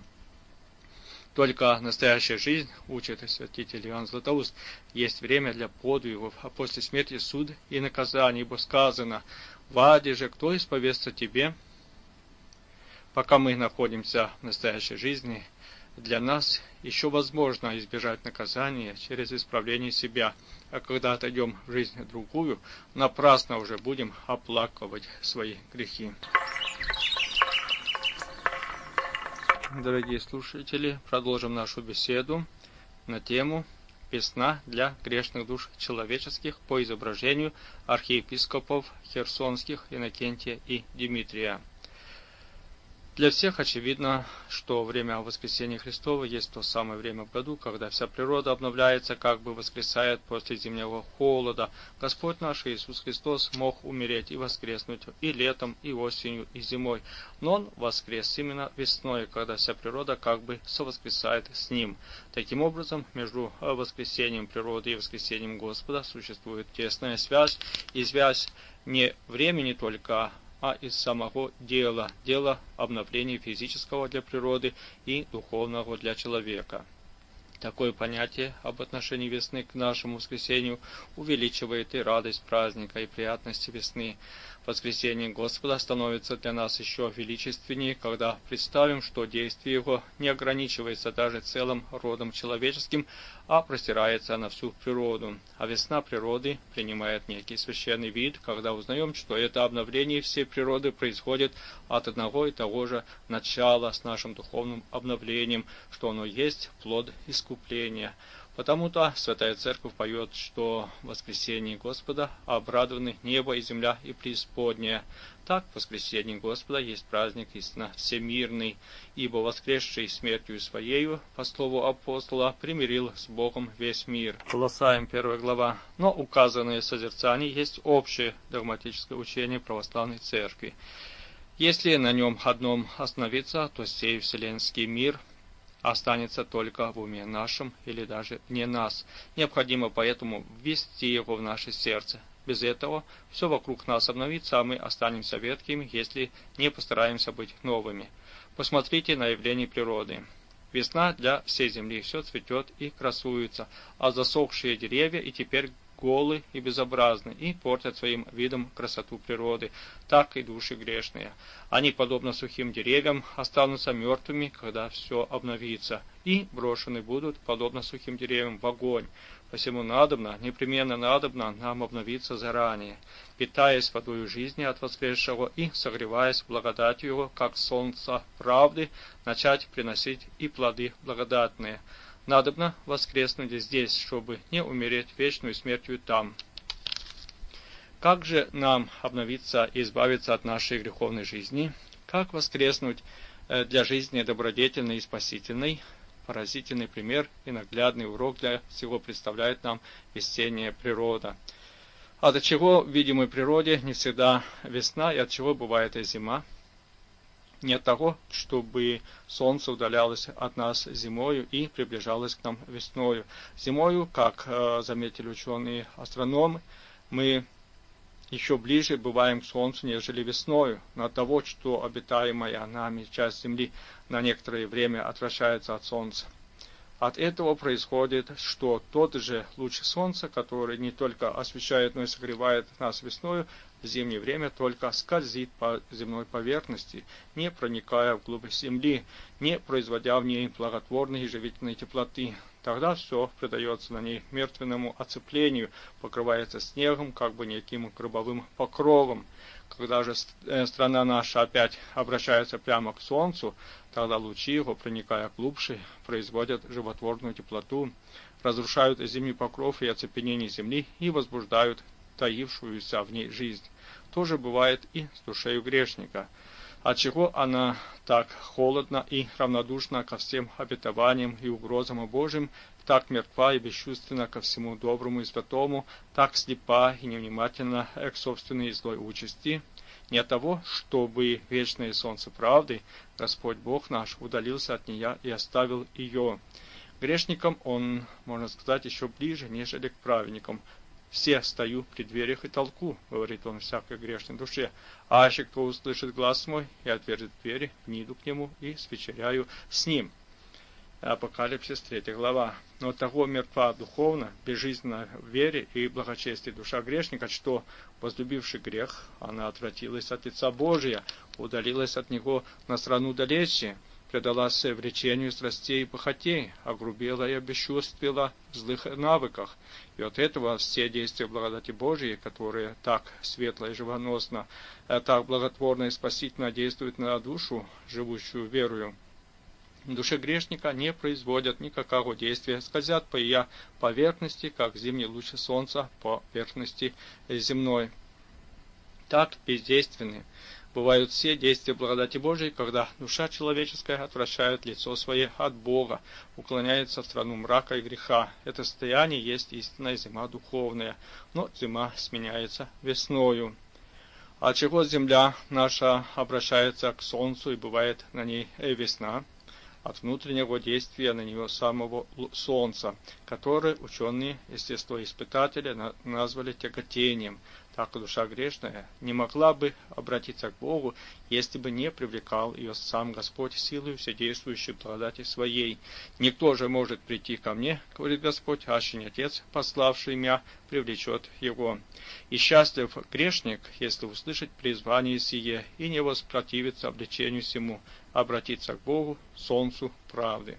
Только настоящая жизнь, учит святитель Иоанн Златоуст, есть время для подвигов, а после смерти суд и наказание, ибо сказано: «В аде же кто исповестся тебе?» Пока мы находимся в настоящей жизни, для нас еще возможно избежать наказания через исправление себя, а когда отойдем в жизнь другую, напрасно уже будем оплакивать свои грехи. Дорогие слушатели, продолжим нашу беседу на тему «Весна для грешных душ человеческих» по изображению архиепископов херсонских Иннокентия и Дмитрия. Для всех очевидно, что время воскресения Христова есть то самое время в году, когда вся природа обновляется, как бы воскресает после зимнего холода. Господь наш Иисус Христос мог умереть и воскреснуть и летом, и осенью, и зимой, но Он воскрес именно весной, когда вся природа как бы совоскресает с Ним. Таким образом, между воскресением природы и воскресением Господа существует тесная связь, и связь не времени только, а из самого дела, дела обновления физического для природы и духовного для человека. Такое понятие об отношении весны к нашему воскресению увеличивает и радость праздника, и приятности весны. Воскресение Господа становится для нас еще величественнее, когда представим, что действие Его не ограничивается даже целым родом человеческим, а простирается на всю природу. А весна природы принимает некий священный вид, когда узнаем, что это обновление всей природы происходит от одного и того же начала с нашим духовным обновлением, что оно есть плод искупления. Потому-то Святая Церковь поет, что в воскресении Господа обрадованы небо и земля и преисподняя. Так, в воскресении Господа есть праздник истинно всемирный, ибо воскресший смертью Своею, по слову апостола, примирил с Богом весь мир. Колоссаям первая глава. Но указанное созерцание есть общее догматическое учение православной Церкви. Если на нем одном остановиться, то сей вселенский мир останется только в уме нашем или даже вне нас. Необходимо поэтому ввести его в наше сердце. Без этого все вокруг нас обновится, а мы останемся ветхими, если не постараемся быть новыми. Посмотрите на явление природы. Весна для всей земли, все цветет и красуется, а засохшие деревья и теперь голы и безобразны, и портят своим видом красоту природы, так и души грешные. Они, подобно сухим деревьям, останутся мертвыми, когда все обновится, и брошены будут, подобно сухим деревьям, в огонь. Посему надобно, непременно надобно нам обновиться заранее, питаясь водою жизни от воскресшего и согреваясь благодатью Его, как солнца правды, начать приносить и плоды благодатные. Надобно воскреснуть здесь, чтобы не умереть вечную смертью там. Как же нам обновиться и избавиться от нашей греховной жизни? Как воскреснуть для жизни добродетельной и спасительной? Поразительный пример и наглядный урок для всего представляет нам весенняя природа. А от чего в видимой природе не всегда весна и от чего бывает и зима? Не от того, чтобы солнце удалялось от нас зимою и приближалось к нам весною. Зимою, как э, заметили ученые-астрономы, мы еще ближе бываем к Солнцу, нежели весною, но от того, что обитаемая нами часть Земли на некоторое время отвращается от Солнца. От этого происходит, что тот же луч Солнца, который не только освещает, но и согревает нас весною, в зимнее время только скользит по земной поверхности, не проникая вглубь Земли, не производя в ней благотворной и живительной теплоты. Тогда все придается на ней мертвенному оцеплению, покрывается снегом, как бы неким гробовым покровом. Когда же страна наша опять обращается прямо к Солнцу, тогда лучи его, проникая глубже, производят животворную теплоту, разрушают зимний покров и оцепенение земли и возбуждают таившуюся в ней жизнь. То же бывает и с душею грешника. Отчего она так холодна и равнодушна ко всем обетованиям и угрозам Божьим, так мертва и бесчувственна ко всему доброму и святому, так слепа и невнимательна к собственной злой участи? Не от того, чтобы вечное солнце правды, Господь Бог наш, удалился от нее и оставил ее. Грешникам он, можно сказать, еще ближе, нежели к праведникам. «Все стою при дверях и толку», — говорит он всякой грешной душе. «А аще кто услышит глас мой и отвержет двери, вниду к нему и свечеряю с ним». Апокалипсис, третья глава. Но того мертва духовно, безжизненна в вере и благочестии душа грешника, что, возлюбивший грех, она отвратилась от лица Божия, удалилась от него на страну далече, предалась влечению страстей и похотей, огрубела и обесчувствила в злых навыках. И от этого все действия благодати Божией, которые так светло и живоносно, так благотворно и спасительно действуют на душу, живущую верою, в душе грешника не производят никакого действия, скользят по ее поверхности, как зимний луч солнца по поверхности земной. Так бездейственны бывают все действия благодати Божией, когда душа человеческая отвращает лицо свое от Бога, уклоняется в страну мрака и греха. Это состояние есть истинная зима духовная, но зима сменяется весною. Отчего земля наша обращается к солнцу и бывает на ней весна? От внутреннего действия на нее самого Солнца, которое ученые естествоиспытатели назвали тяготением. Так душа грешная не могла бы обратиться к Богу, если бы не привлекал ее сам Господь силою вседействующей благодати Своей. «Никто же может прийти ко мне, — говорит Господь, — аще не Отец, пославший меня, привлечет его. И счастлив грешник, если услышать призвание сие и не воспротивиться обличению сему, обратиться к Богу, солнцу правды».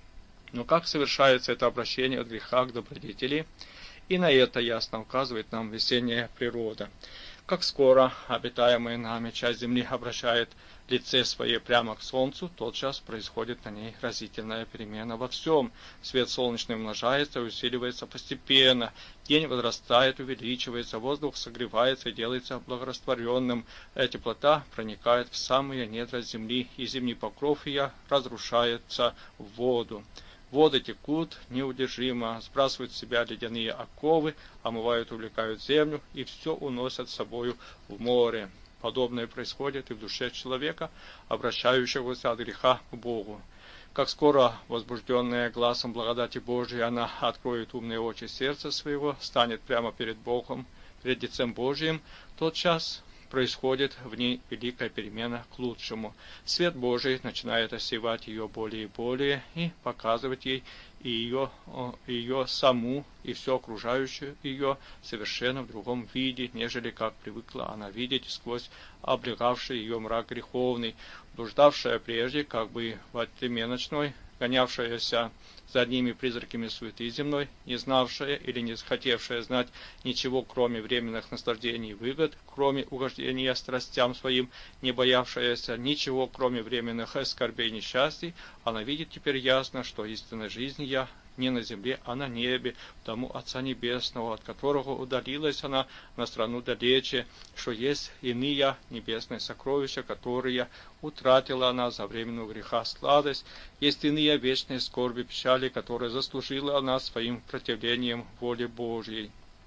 Но как совершается это обращение от греха к добродетели? И на это ясно указывает нам весенняя природа. Как скоро обитаемая нами часть земли обращает лице свое прямо к солнцу, тотчас происходит на ней разительная перемена во всем. Свет солнечный умножается и усиливается постепенно, день возрастает, увеличивается, воздух согревается и делается благорастворенным, теплота проникает в самые недра земли, и зимний покров ее разрушается в воду. Воды текут неудержимо, сбрасывают с себя ледяные оковы, омывают, увлекают землю и все уносят с собою в море. Подобное происходит и в душе человека, обращающегося от греха к Богу. Как скоро, возбужденная глазом благодати Божией, она откроет умные очи сердца своего, станет прямо перед Богом, перед лицем Божиим, тотчас происходит в ней великая перемена к лучшему. Свет Божий начинает осевать ее более и более и показывать ей и ее, и ее саму, и все окружающее ее совершенно в другом виде, нежели как привыкла она видеть сквозь облегавший ее мрак греховный, блуждавшая прежде, как бы во тьме ночной, гонявшаяся за одними призраками суеты земной, не знавшая или не захотевшая знать ничего, кроме временных наслаждений и выгод, кроме угождения страстям своим, не боявшаяся ничего, кроме временных скорбей и несчастий, она видит теперь ясно, что истинная жизнь я не на земле, а на небе, тому Отца Небесного, от которого удалилась она на страну далече, что есть иные небесные сокровища, которые утратила она за временного греха сладость, есть иные вечные скорби, печали, которые заслужила она своим противлением воле Божьей.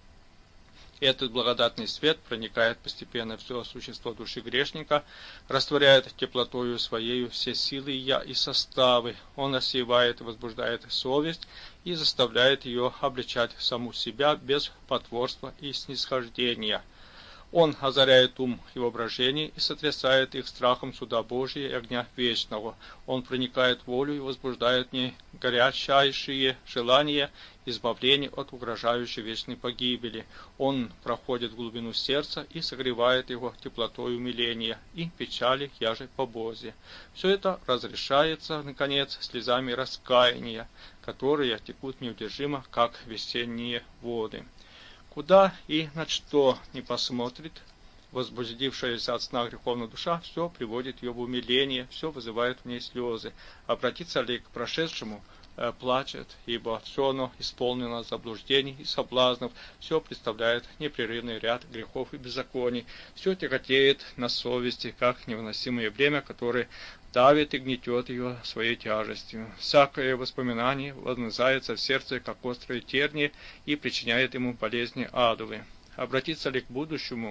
Этот благодатный свет проникает постепенно в все существо души грешника, растворяет теплотою своею все силы я и составы. Он осевает и возбуждает совесть и заставляет ее обличать саму себя без потворства и снисхождения. Он озаряет ум и воображение и сотрясает их страхом суда Божия и огня вечного. Он проникает в волю и возбуждает в ней горячайшие желания избавления от угрожающей вечной погибели. Он проходит в глубину сердца и согревает его теплотой умиления и печали яже по Бозе. Все это разрешается, наконец, слезами раскаяния, которые текут неудержимо, как весенние воды. Куда и на что не посмотрит, возбудившаяся от сна греховная душа, все приводит ее в умиление, все вызывает в ней слезы. Обратиться ли к прошедшему, э, плачет, ибо все оно исполнено заблуждений и соблазнов, все представляет непрерывный ряд грехов и беззаконий, все тяготеет на совести, как невыносимое бремя, которое давит и гнетет ее своей тяжестью. Всякое воспоминание вонзается в сердце, как острые тернии, и причиняет ему болезни адовые. Обратиться ли к будущему?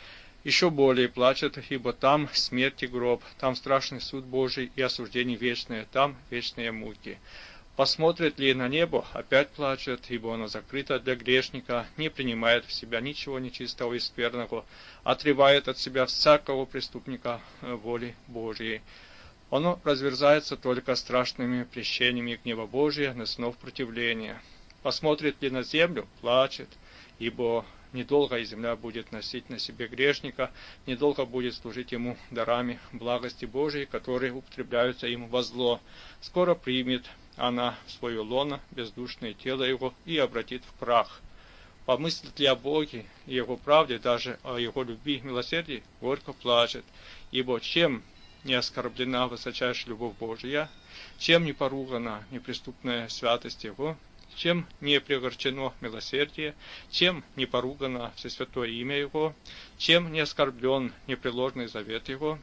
Еще более плачет, ибо там смерть и гроб, там страшный суд Божий и осуждение вечное, там вечные муки. Посмотрит ли на небо, опять плачет, ибо оно закрыто для грешника, не принимает в себя ничего нечистого и скверного, отрывает от себя всякого преступника воли Божией. Оно разверзается только страшными прещениями гнева Божия на сынов противления. Посмотрит ли на землю, плачет, ибо недолго и земля будет носить на себе грешника, недолго будет служить ему дарами благости Божией, которые употребляются им во зло. Скоро примет она в свое лоно бездушное тело его и обратит в прах. Помыслит ли о Боге и его правде, даже о его любви и милосердии, горько плачет, ибо чем не оскорблена высочайшая любовь Божия, чем не поругана неприступная святость Его, чем не пригорчено милосердие, чем не поругано всесвятое имя Его, чем не оскорблен непреложный завет Его.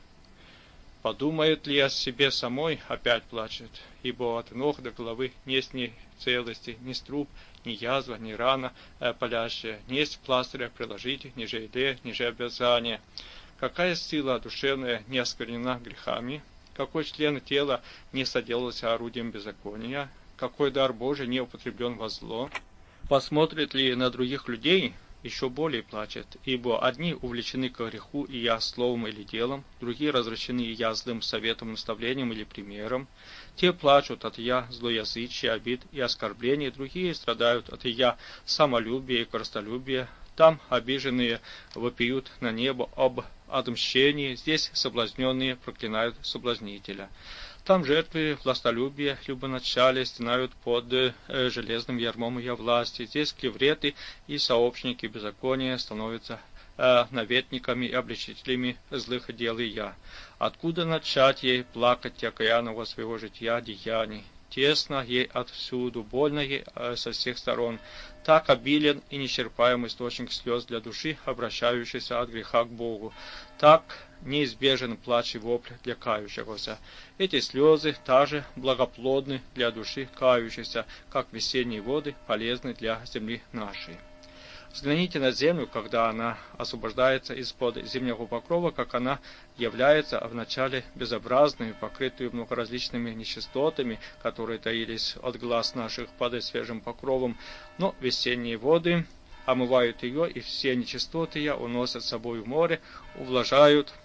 Подумает ли о себе самой, опять плачет, ибо от ног до головы несть ни целости, ни струб, ни язва, ни рана э, палящая, несть пластыря приложить, ни же идея, ни же обвязание. Какая сила душевная не осквернена грехами, какой член тела не соделался орудием беззакония, какой дар Божий не употреблен во зло. Посмотрит ли на других людей, еще более плачет, ибо одни увлечены ко греху и я словом или делом, другие развращены и я злым советом, наставлением или примером. Те плачут от я злоязычия, обид и оскорблений, другие страдают от я самолюбия и корыстолюбия. Там обиженные вопиют на небо об отмщении, здесь соблазненные проклинают соблазнителя. Там жертвы властолюбия, любоначалия стенают под э, железным ярмом ее власти. Здесь клевреты и сообщники беззакония становятся э, наветниками и обличителями злых дел и я. Откуда начать ей плакать окаянного своего жития деяний? Тесно ей отвсюду, больно ей э, со всех сторон. Так обилен и неисчерпаемый источник слез для души, обращающейся от греха к Богу. Так неизбежен плач и вопль для кающегося. Эти слезы также благоплодны для души кающейся, как весенние воды полезны для земли нашей. Взгляните на землю, когда она освобождается из-под зимнего покрова, как она является вначале безобразной, покрытую многоразличными нечистотами, которые таились от глаз наших под свежим покровом, но весенние воды омывают ее, и все нечистоты ее уносят с собой в море, увлажают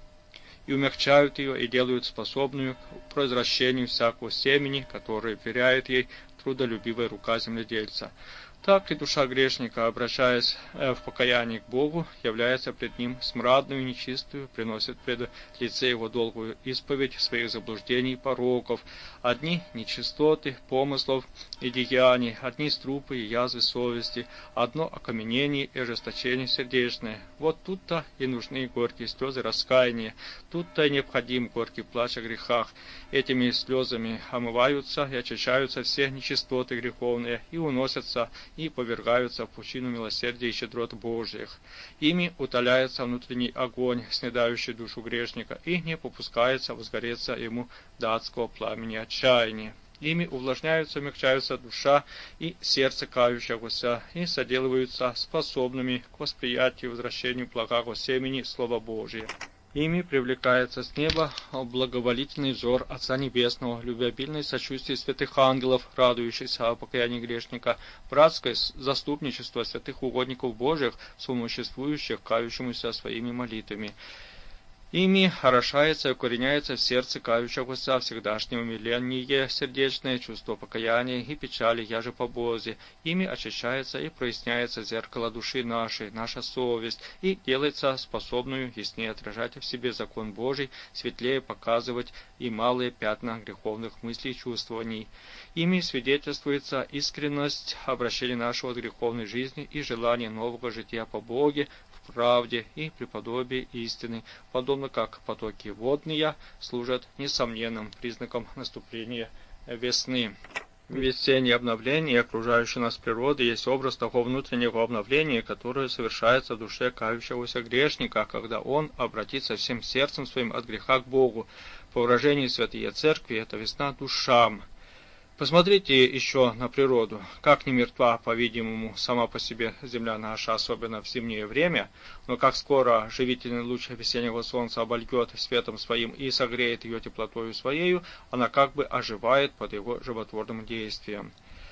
и умягчают ее, и делают способную к произвращению всякого семени, которое вверяет ей трудолюбивая рука земледельца. Так и душа грешника, обращаясь в покаянии к Богу, является пред Ним смрадную и нечистую, приносит пред лице Его долгую исповедь своих заблуждений и пороков, одни нечистоты, помыслов и деяний, одни струпы и язвы совести, одно окаменение и ожесточение сердечное. Вот тут-то и нужны горькие слезы раскаяния, тут-то и необходим горький плач о грехах. Этими слезами омываются и очищаются все нечистоты греховные и уносятся и повергаются в пучину милосердия и щедрот Божьих. Ими утоляется внутренний огонь, снедающий душу грешника, и не попускается возгореться ему до адского пламени отчаяния. Ими увлажняются, умягчаются душа и сердце кающегося, и соделываются способными к восприятию и возвращению благого семени Слова Божия. Ими привлекается с неба благоволительный взор Отца Небесного, любвеобильное сочувствие святых ангелов, радующихся о покаянии грешника, братское заступничество святых угодников Божьих, существующих, кающемуся своими молитвами. Ими орошается и укореняется в сердце кающегося всегдашнее умиление сердечное, чувство покаяния и печали, яже по Бозе. Ими очищается и проясняется зеркало души нашей, наша совесть, и делается способную яснее отражать в себе закон Божий, светлее показывать и малые пятна греховных мыслей и чувствований. Ими свидетельствуется искренность обращения нашего от греховной жизни и желание нового жития по Боге, правде и преподобии истины, подобно как потоки водные служат несомненным признаком наступления весны. Весеннее обновление окружающей нас природы есть образ того внутреннего обновления, которое совершается в душе кающегося грешника, когда он обратится всем сердцем своим от греха к Богу. По выражению Святые Церкви, это весна душам. Посмотрите еще на природу, как не мертва, по-видимому, сама по себе земля наша, особенно в зимнее время, но как скоро живительный луч весеннего солнца обольет светом своим и согреет ее теплотою своею, она как бы оживает под его животворным действием.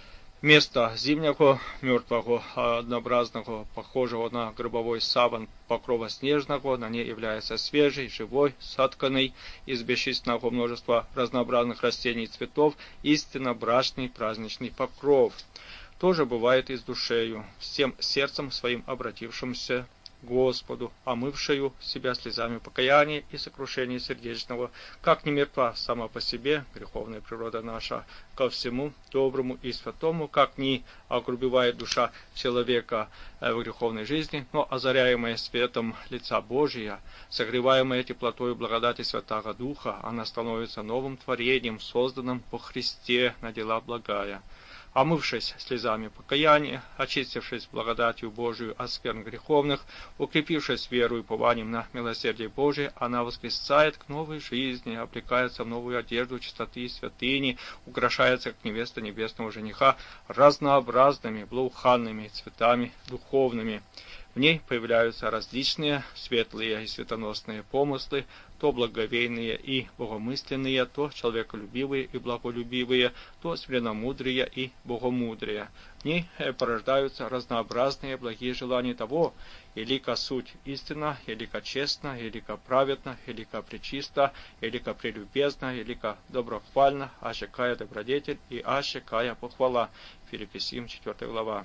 Вместо зимнего, мертвого, однообразного, похожего на гробовой саван покрова снежного, на ней является свежий, живой, сотканный из бесчисленного множества разнообразных растений и цветов, истинно брачный праздничный покров. То же бывает и с душею, всем сердцем своим обратившимся Господу, омывшую себя слезами покаяния и сокрушения сердечного, как не мертва сама по себе греховная природа наша ко всему доброму и святому, как не огрубевает душа человека в греховной жизни, но озаряемая светом лица Божия, согреваемая теплотой благодати Святаго Духа, она становится новым творением, созданным по Христе на дела благая. Омывшись слезами покаяния, очистившись благодатью Божию от скверн греховных, укрепившись верою и упованием на милосердие Божие, она воскресает к новой жизни, облекается в новую одежду чистоты и святыни, украшается, как невеста небесного жениха, разнообразными благоуханными цветами духовными. В ней появляются различные светлые и светоносные помыслы, то благоговейные и богомысленные, то человеколюбивые и благолюбивые, то смиренномудрые и богомудрые. В ней порождаются разнообразные благие желания того, елика суть истина, елика честна, елика праведна, елика пречиста, елика прелюбезна, елика доброхвальна, аще кая добродетель и аще кая похвала. Филиппийцам четвёртая глава.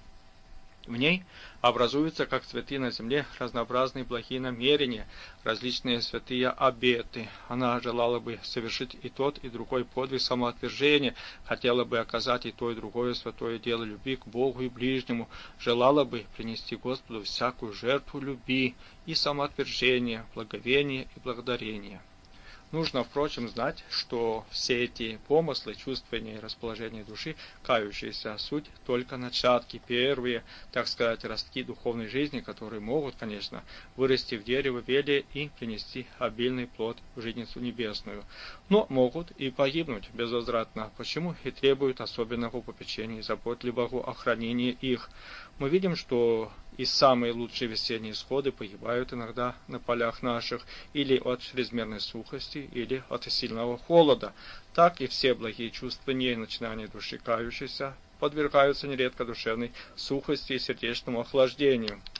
В ней образуются, как цветы на земле, разнообразные благие намерения, различные святые обеты. Она желала бы совершить и тот, и другой подвиг самоотвержения, хотела бы оказать и то, и другое святое дело любви к Богу и ближнему, желала бы принести Господу всякую жертву любви и самоотвержения, благовения и благодарения. Нужно, впрочем, знать, что все эти помыслы, чувствования и расположения души, кающиеся, суть только начатки, первые, так сказать, ростки духовной жизни, которые могут, конечно, вырасти в дерево велия и принести обильный плод в житницу небесную, но могут и погибнуть безвозвратно, почему и требуют особенного попечения и заботливого охранения их. Мы видим, что и самые лучшие весенние сходы погибают иногда на полях наших или от чрезмерной сухости, или от сильного холода. Так и все благие чувствования и начинания души кающейся подвергаются нередко душевной сухости и сердечному охлаждению.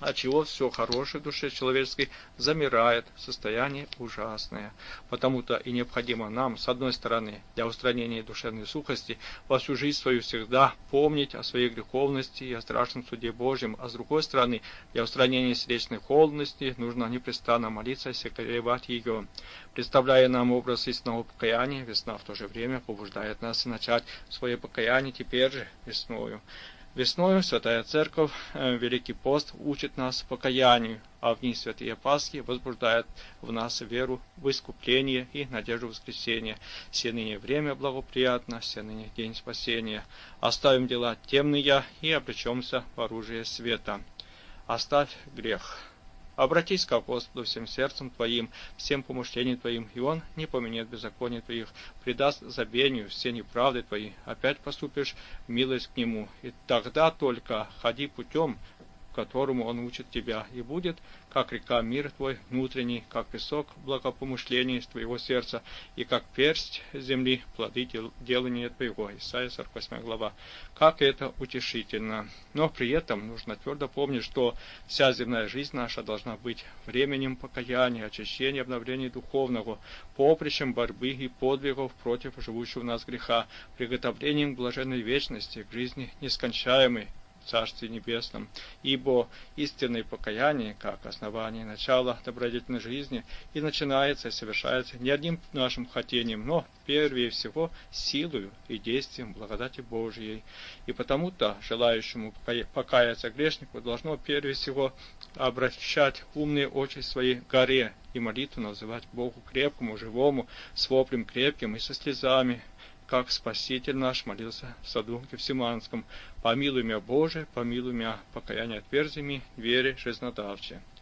отчего все хорошее в душе человеческой замирает, состояние ужасное. Потому-то и необходимо нам, с одной стороны, для устранения душевной сухости, во всю жизнь свою всегда помнить о своей греховности и о страшном суде Божьем, а с другой стороны, для устранения сердечной холодности нужно непрестанно молиться и согревать ее. Представляя нам образ истинного покаяния, весна в то же время побуждает нас начать свое покаяние теперь же весною. Весною Святая Церковь, э, Великий пост учит нас покаянию, а в дни Святые Пасхи возбуждает в нас веру в искупление и надежду воскресения. Се ныне время благоприятно, се ныне день спасения. Оставим дела темные и обречемся в оружие света. Оставь грех. Обратись к Господу всем сердцем твоим, всем помышлениям твоим, и Он не поменяет беззакония твоих, предаст забвению все неправды твои, опять поступишь в милость к Нему, и тогда только ходи путем, которому Он учит тебя, и будет, как река, мир твой внутренний, как песок благопомышлений из твоего сердца, и как персть земли плоды делания твоего. Исайя сорок восьмая глава. Как это утешительно! Но при этом нужно твердо помнить, что вся земная жизнь наша должна быть временем покаяния, очищения, обновления духовного, поприщем борьбы и подвигов против живущего в нас греха, приготовлением к блаженной вечности, к жизни нескончаемой, в Царстве Небесном, ибо истинное покаяние, как основание начала добродетельной жизни, и начинается и совершается не одним нашим хотением, но, прежде всего, силою и действием благодати Божией. И потому-то желающему покаяться грешнику должно, прежде всего, обращать умные очи свои к горе и молитву называть Богу крепкому, живому, с воплем крепким и со слезами, как Спаситель наш молился в саду Гефсиманском: «Помилуй меня, Боже, помилуй меня, покаяние отверзи ми, вере жизнодавче».